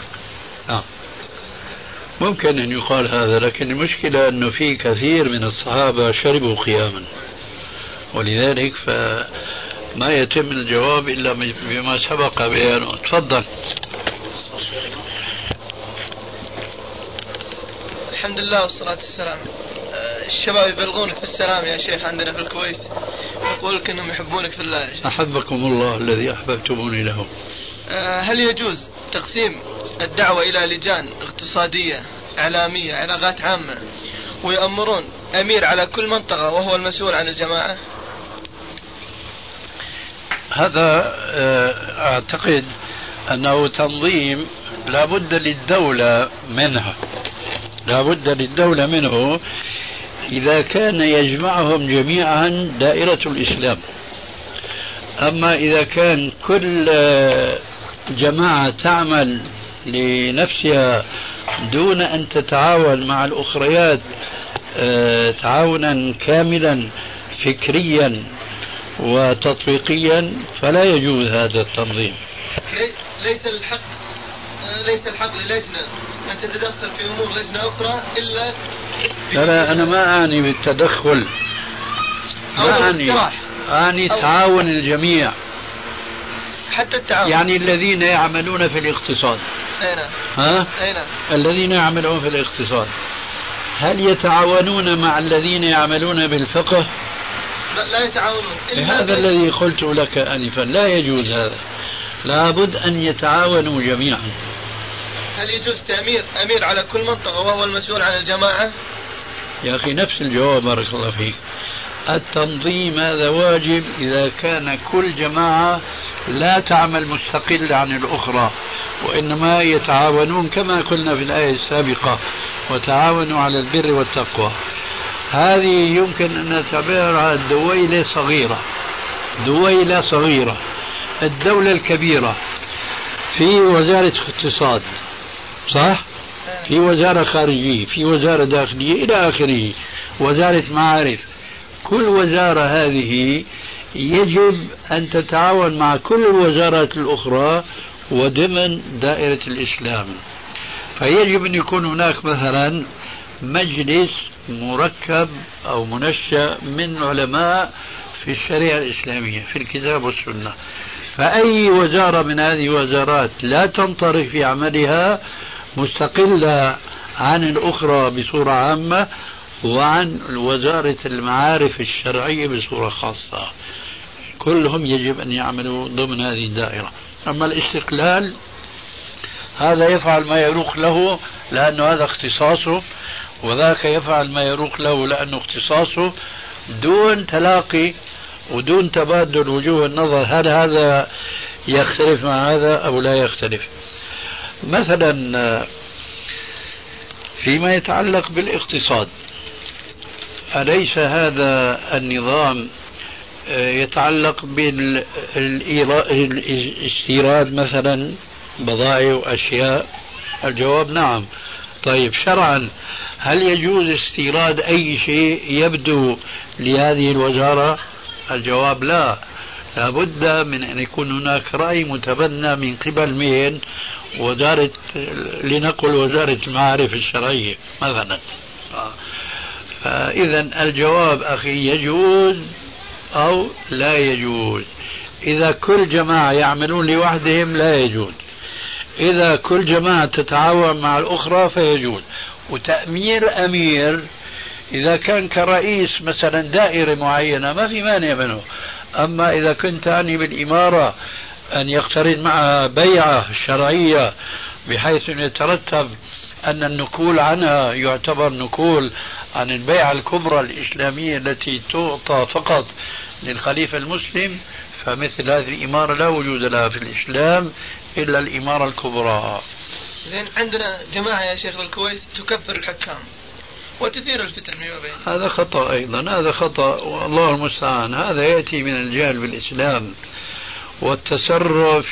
Speaker 4: ممكن أن يقال هذا، لكن المشكلة أنه في كثير من الصحابة شربوا قياما، ولذلك فما يتم الجواب إلا بما سبق بيانه. تفضل.
Speaker 10: الحمد لله والصلاة والسلام. الشباب يبلغونك بالسلام يا شيخ عندنا في الكويت، يقول لك أنهم يحبونك في الله.
Speaker 4: أحبكم الله الذي أحببتموني له.
Speaker 10: هل يجوز تقسيم الدعوة إلى لجان اقتصادية إعلامية علاقات عامة ويأمرون أمير على كل منطقة وهو المسؤول عن الجماعة؟
Speaker 4: هذا أعتقد أنه تنظيم لا بد للدولة منه إذا كان يجمعهم جميعا دائرة الإسلام. أما إذا كان كل جماعة تعمل لنفسها دون أن تتعاون مع الأخريات تعاونا كاملا فكريا وتطبيقيا فلا يجوز هذا التنظيم.
Speaker 10: ليس الحق للجنة أن تتدخل في أمور لجنة أخرى إلا
Speaker 4: لا أنا ما أعني بالتدخل، ما أعني تعاون الجميع،
Speaker 10: حتى التعاون
Speaker 4: يعني الذين يعملون في الاقتصاد.
Speaker 10: نعم.
Speaker 4: الذين يعملون في الاقتصاد هل يتعاونون مع الذين يعملون بالفقه؟
Speaker 10: لا يتعاونون.
Speaker 4: هذا الذي قلت لك آنفا، لا يجوز هذا، لابد أن يتعاونوا جميعا.
Speaker 10: هل يجوز تأمير أمير على كل منطقة وهو المسؤول عن الجماعة؟
Speaker 4: يا أخي نفس الجواب بارك الله فيك. التنظيم هذا واجب إذا كان كل جماعة لا تعمل مستقلة عن الأخرى، وإنما يتعاونون كما قلنا في الآية السابقة: وتعاونوا على البر والتقوى. هذه يمكن أن نعتبرها دويلة صغيرة، دويلة صغيرة. الدولة الكبيرة في وزارة اقتصاد، صح؟ في وزارة خارجية، في وزارة داخلية، إلى آخره، وزارة معارف. كل وزارة هذه يجب أن تتعاون مع كل الوزارات الأخرى وضمن دائرة الإسلام. فيجب أن يكون هناك مثلا مجلس مركب أو منشأ من علماء في الشريعة الإسلامية في الكتاب والسنة. فأي وزارة من هذه الوزارات لا تنطلق في عملها مستقلة عن الأخرى بصورة عامة، وعن وزارة المعارف الشرعية بصورة خاصة، كلهم يجب أن يعملوا ضمن هذه الدائرة. أما الاستقلال هذا يفعل ما يروق له لأنه هذا اختصاصه، وذاك يفعل ما يروق له لأنه اختصاصه، دون تلاقي ودون تبادل وجوه النظر. هل هذا يختلف مع هذا أو لا يختلف؟ مثلا فيما يتعلق بالاقتصاد، أليس هذا النظام يتعلق بالاستيراد مثلا بضائع وأشياء؟ الجواب نعم. طيب شرعا هل يجوز استيراد أي شيء يبدو لهذه الوزارة؟ الجواب لا. لابد من أن يكون هناك رأي متبنى من قبل من وزارة، لنقل وزارة المعارف الشرعية مثلا. فإذا الجواب أخي يجوز أو لا يجوز. إذا كل جماعة يعملون لوحدهم لا يجوز، إذا كل جماعة تتعاون مع الأخرى فيجوز. وتأمير أمير إذا كان كرئيس مثلا دائرة معينة ما في مانع منه. أما إذا كنت تعني بالإمارة أن يقترن معها بيعة شرعية بحيث أن يترتب أن النقول عنها يعتبر نقول عن البيعة الكبرى الإسلامية التي تعطى فقط للخليفة المسلم، فمثل هذه الإمارة لا وجود لها في الإسلام إلا الإمارة الكبرى.
Speaker 10: زين، عندنا جماعة يا شيخ بالكويت تكفر الحكام وتثير الفتن فيما بينهم.
Speaker 4: هذا خطأ أيضا، هذا خطأ والله المستعان. هذا يأتي من الجهل بالإسلام والتسرع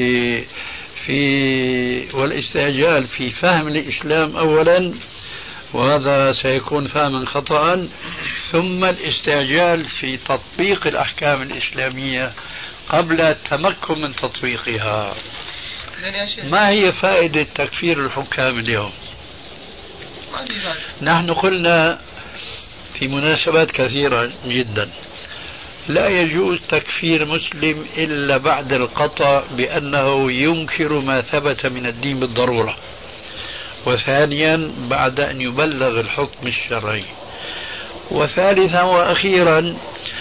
Speaker 4: والاستعجال في فهم الإسلام أولا، وهذا سيكون فهما خطأ، ثم الاستعجال في تطبيق الأحكام الإسلامية قبل التمكن من تطبيقها. ما هي فائدة تكفير الحكام اليوم؟ نحن قلنا في مناسبات كثيرة جدا لا يجوز تكفير مسلم إلا بعد القطع بأنه ينكر ما ثبت من الدين بالضرورة، وثانيا بعد أن يبلغ الحكم الشرعي، وثالثا وأخيرا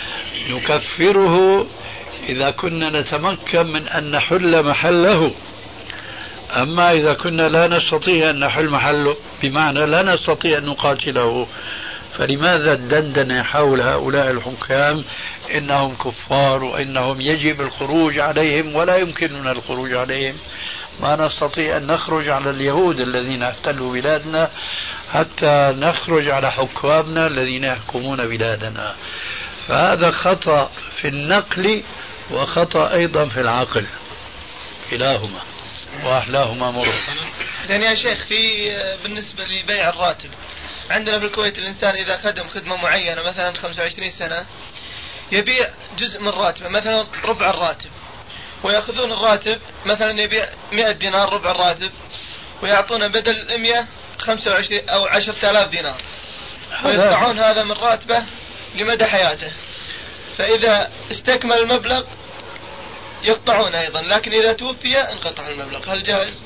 Speaker 4: نكفره إذا كنا نتمكن من أن نحل محله. أما إذا كنا لا نستطيع أن نحل محله بمعنى لا نستطيع أن نقاتله، فلماذا الدندنة حول هؤلاء الحكام إنهم كفار وإنهم يجب الخروج عليهم ولا يمكننا الخروج عليهم؟ ما نستطيع أن نخرج على اليهود الذين احتلوا بلادنا حتى نخرج على حكامنا الذين يحكمون بلادنا. فهذا خطأ في النقل وخطأ أيضا في العقل، كلاهما وأحلاهما مر.
Speaker 10: يعني يا شيخ بالنسبة لبيع الراتب، عندنا في الكويت الإنسان إذا خدم خدمة معينة مثلا 25 سنة يبيع جزء من راتبه مثلا ربع الراتب، ويأخذون الراتب مثلا يبيع 100 دينار ربع الراتب ويعطونه بدل 100 25 أو 10,000 دينار، ويدفعون هذا من راتبه لمدى حياته، فإذا استكمل المبلغ يقطعون أيضا، لكن إذا توفي انقطع المبلغ. هل جائز؟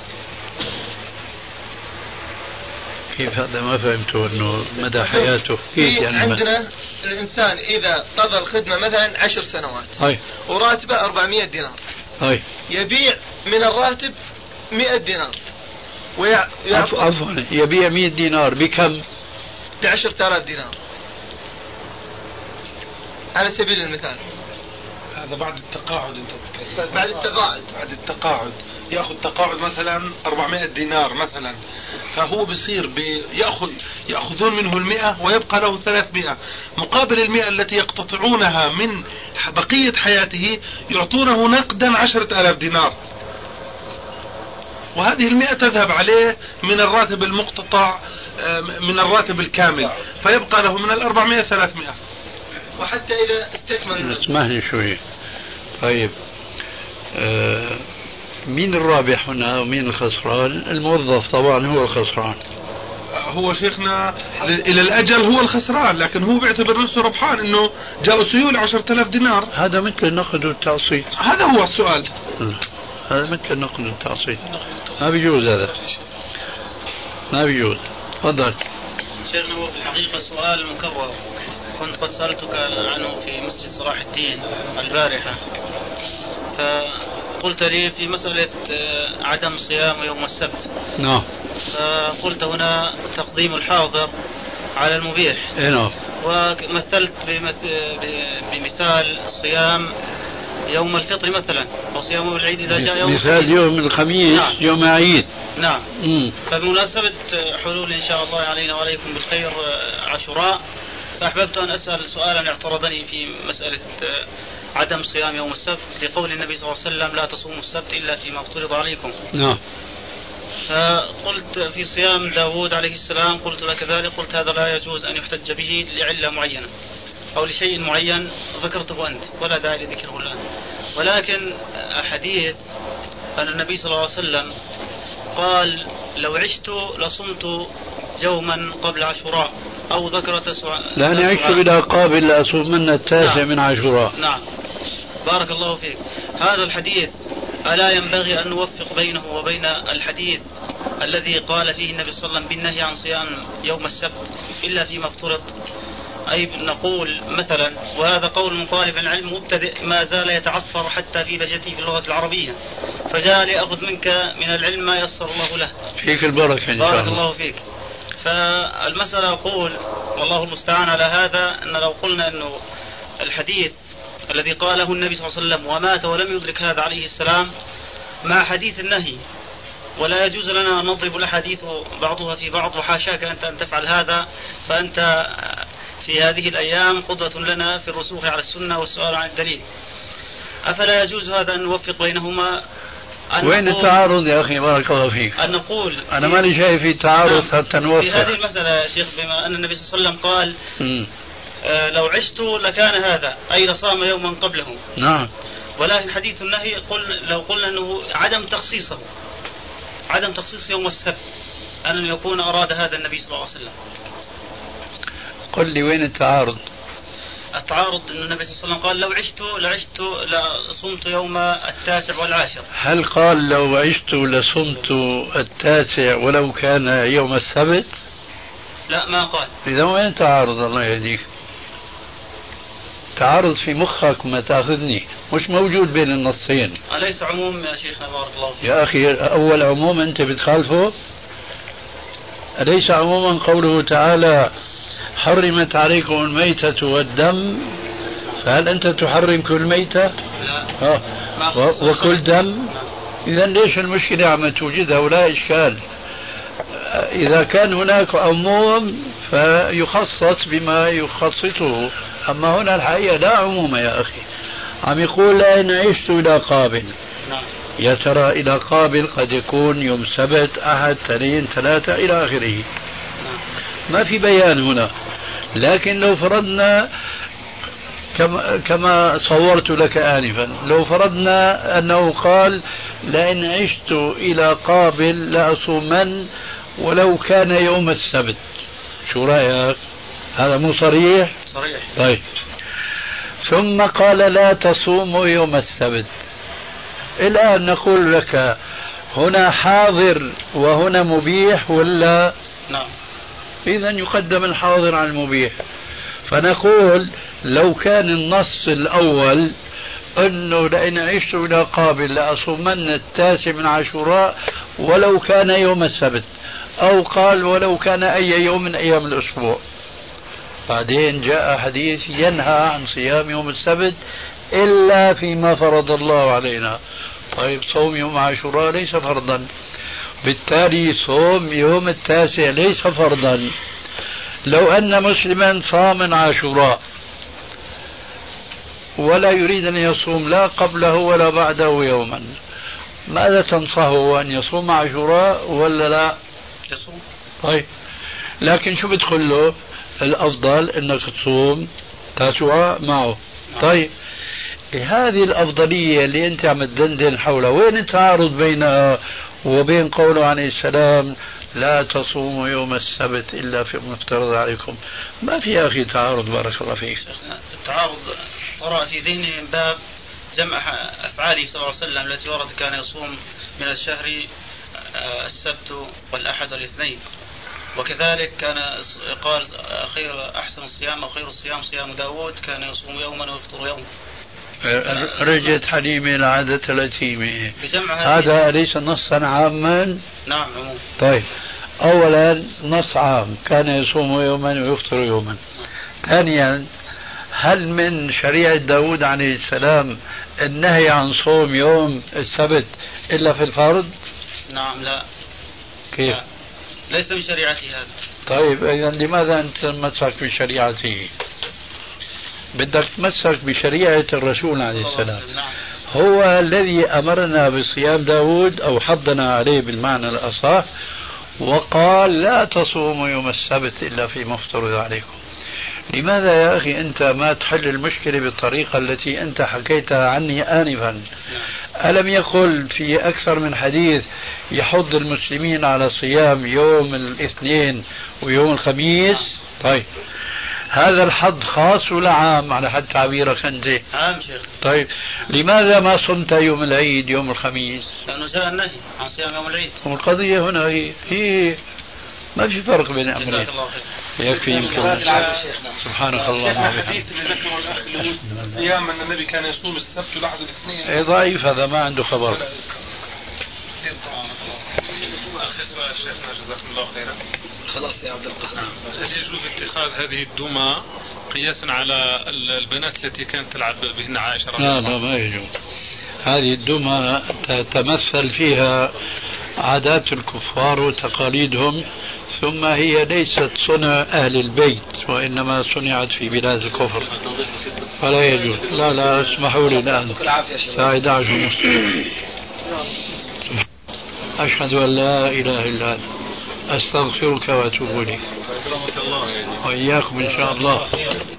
Speaker 4: كيف هذا؟ ما فهمته أنه مدى حياته
Speaker 10: يعني عندنا الإنسان إذا قضى الخدمة مثلا 10 سنوات وراتبه 400 دينار يبيع من الراتب 100 دينار
Speaker 4: عفوا يبيع 100 دينار بكم؟
Speaker 10: ب10,000 دينار على سبيل المثال.
Speaker 11: هذا بعد التقاعد انت بتتكلم.
Speaker 10: بعد
Speaker 11: التقاعد ياخذ تقاعد مثلا 400 دينار مثلا، فهو بصير ياخذون منه 100 ويبقى له 300 مقابل 100 التي يقتطعونها من بقية حياته، يعطونه نقدا 10,000 دينار، وهذه 100 تذهب عليه من الراتب المقتطع من الراتب الكامل، فيبقى له من 400 300.
Speaker 10: وحتى إذا استكمل.
Speaker 4: اسمعني شوي. طيب مين الرابح هنا ومين الخسران؟ الموظف طبعا هو الخسران.
Speaker 11: هو شيخنا إلى الأجل هو الخسران، لكن هو بيعتبر نفسه ربحان إنه جاء سيولة 10,000 دينار.
Speaker 4: هذا مثل النقد والتعصيب.
Speaker 11: هذا هو السؤال.
Speaker 4: هذا مثل النقد والتعصيب، ما بيجوز، هذا ما بيجوز. تفضل.
Speaker 12: شيخنا، هو في الحقيقة سؤال مكرر، كنت قد سألتك عنه في مسجد صلاح الدين البارحة، فقلت لي في مسألة عدم صيام يوم السبت.
Speaker 4: نعم.
Speaker 12: فقلت هنا تقديم الحاضر على المبيح.
Speaker 4: نعم.
Speaker 12: ومثلت بمثال صيام يوم الفطر مثلا، أو صيام يوم العيد إذا جاء يوم
Speaker 4: مثال يوم الخميس. نعم. يوم عيد.
Speaker 12: نعم. فبمناسبة حلول إن شاء الله علينا وعليكم بالخير عاشوراء، فأحببت أن أسأل سؤالا اعترضني في مسألة عدم صيام يوم السبت، لقول النبي صلى الله عليه وسلم لا تصوموا السبت إلا فيما افترض عليكم.
Speaker 4: نعم.
Speaker 12: فقلت في صيام داود عليه السلام قلت لك ذلك، قلت هذا لا يجوز أن يحتج به لعلة معينة أو لشيء معين ذكرته أنت، ولا داعي لذكره الآن. ولكن حديث أن النبي صلى الله عليه وسلم قال لو عشت لصمت يوما قبل عاشوراء، أو ذكرت
Speaker 4: لأن عشت إلى قابل لأصومن 9 من عاشوراء.
Speaker 12: نعم. بارك الله فيك. هذا الحديث ألا ينبغي أن نوفق بينه وبين الحديث الذي قال فيه النبي صلى الله عليه وسلم بالنهي عن صيام يوم السبت إلا فيما افترض؟ أي نقول مثلا، وهذا قول من طالب العلم مبتدئ ما زال يتعثر حتى في بجته في اللغة العربية، فجاء لأخذ منك من العلم ما يسر الله له.
Speaker 4: فيك البركة إن شاء الله.
Speaker 12: بارك الله فيك. فالمسألة أقول والله المستعان على هذا، أن لو قلنا أنه الحديث الذي قاله النبي صلى الله عليه وسلم ومات ولم يدرك هذا عليه السلام مع حديث النهي، ولا يجوز لنا أن نضرب الأحاديث بعضها في بعض، وحاشاك أنت أن تفعل هذا، فأنت في هذه الأيام قدوة لنا في الرسوخ على السنة والسؤال عن الدليل. أفلا يجوز هذا أن نوفق بينهما؟
Speaker 4: وين التعارض يا أخي؟ بارك الله فيك.
Speaker 12: أن نقول
Speaker 4: أنا ماني شايف في تعارض حتى نوفق
Speaker 12: في هذه المسألة يا شيخ، بما أن النبي صلى الله عليه وسلم قال لو عشت لكان هذا، أي لصام يوما قبله.
Speaker 4: نعم.
Speaker 12: ولكن حديث النهي لو قلنا أنه عدم تخصيص يوم السبت، أن يكون أراد هذا النبي صلى الله عليه وسلم.
Speaker 4: قل لي وين التعارض؟
Speaker 12: التعارض أن النبي صلى الله عليه وسلم قال لو عشت لصمت يوم 9 والعاشر.
Speaker 4: هل قال لو عشت لصمت 9 ولو كان يوم السبت؟
Speaker 12: لا، ما قال.
Speaker 4: إذا وين التعارض؟ الله يهديك. تعارض في مخك ما تأخذني، مش موجود بين النصين.
Speaker 12: أليس عموم يا شيخنا بارك الله فيك؟
Speaker 4: يا أخي أول عموم أنت بتخالفه. أليس عموما قوله تعالى حرمت عليكم الميتة والدم، فهل أنت تحرم كل ميتة؟
Speaker 12: لا.
Speaker 4: وكل دم؟ إذا ليش المشكلة عم توجدها ولا إشكال؟ إذا كان هناك عموم فيخصص بما يخصصه، أما هنا الحقيقة لا عموم يا أخي. عم يقول لأن عشت إلى قابل. يا ترى إلى قابل قد يكون يوم سبت، أحد، 2، 3 إلى آخره. ما في بيان هنا. لكن لو فرضنا كما صورت لك آنفا، لو فرضنا أنه قال لأن عشت إلى قابل لأصومن ولو كان يوم السبت، شو رأيك؟ هذا مو صريح؟
Speaker 12: صريح.
Speaker 4: طيب. ثم قال لا تصوموا يوم السبت. الآن نقول لك هنا حاضر وهنا مبيح ولا؟
Speaker 12: نعم.
Speaker 4: إذا يقدم الحاضر على المبيح. فنقول لو كان النص الأول أنه لئن عشت إلى قابل لأصومن 9 من عاشوراء ولو كان يوم السبت، أو قال ولو كان أي يوم من أيام الأسبوع. بعدين جاء حديث ينهى عن صيام يوم السبت إلا فيما فرض الله علينا. طيب صوم يوم عاشوراء ليس فرضا، بالتالي صوم يوم التاسع ليس فرضا. لو أن مسلما صام عاشوراء ولا يريد أن يصوم لا قبله ولا بعده يوما، ماذا تنصحه؟ أن يصوم عاشوراء ولا لا؟
Speaker 12: يصوم.
Speaker 4: طيب لكن شو بدخل له؟ الأفضل أنك تصوم تاسوعاء معه. طيب هذه الأفضلية اللي أنت عم تدندن حولها وين التعارض بينها وبين قوله عليه السلام لا تصوموا يوم السبت إلا في مفترض عليكم؟ ما في يا أخي تعارض، بارك الله فيك.
Speaker 12: التعارض طرأ في ذهني من باب جمع أفعاله صلى الله عليه وسلم التي ورد كان يصوم من الشهر السبت والأحد والاثنين، وكذلك كان قال أحسن الصيام أو خير الصيام صيام داود كان يصوم يوما ويفطر يوما.
Speaker 4: رجعت حليمة لعادة الأتيمة، هذا أليس نصا عاما؟
Speaker 12: نعم عموما.
Speaker 4: طيب أولا نص عام كان يصوم يوما ويفطر يوما. ثانيا هل من شريعة داود عليه السلام النهي عن صوم يوم السبت إلا في الفرض؟
Speaker 12: نعم. لا.
Speaker 4: كيف؟
Speaker 12: لا. ليس من شريعته هذا.
Speaker 4: طيب إذا لماذا أنت تمسك بشريعته؟ بدك تمسك بشريعة الرسول عليه السلام. هو الذي أمرنا بصيام داود أو حضنا عليه بالمعنى الأصح، وقال لا تصوموا يوم السبت إلا فيما افترض عليكم. لماذا يا أخي أنت ما تحل المشكلة بالطريقة التي أنت حكيتها عني آنفا؟ ألم يقل في أكثر من حديث يحض المسلمين على صيام يوم الاثنين ويوم الخميس؟ طيب هذا الحظ خاص ولا عام على حد تعبيرك أنت؟
Speaker 12: عام شيخ.
Speaker 4: طيب لماذا ما صمت يوم العيد يوم الخميس؟
Speaker 12: لأنه جاء النهي عن صيام يوم العيد.
Speaker 4: والقضية هنا هي ما في فرق بين الأمرين. يكفي يمكن. سبحانك اللهم وبحمدك.
Speaker 11: الحديث اللي ذكره الأخ لموسى صيام أن النبي كان يصوم السبت والأحد والاثنين.
Speaker 4: إيه ضعيف، هذا ما عنده خبر.
Speaker 3: آخر سؤال شيخنا جزاكم الله خيرا.
Speaker 7: خلاص يا عبد القادر.
Speaker 3: هل يجوز اتخاذ هذه الدمى قياسا على البنات التي كانت تلعب بهن عائشة رضي الله عنها؟
Speaker 4: لا ما يجوز. هذه الدمى تتمثل فيها عادات الكفار وتقاليدهم، ثم هي ليست صنع أهل البيت وإنما صنعت في بلاد الكفر، فلا يجوز. لا اسمحوا لي الآن الساعة 11:30. أشهد أن لا إله إلا أنت أستغفرك وأتوب إليك وإياكم إن شاء الله.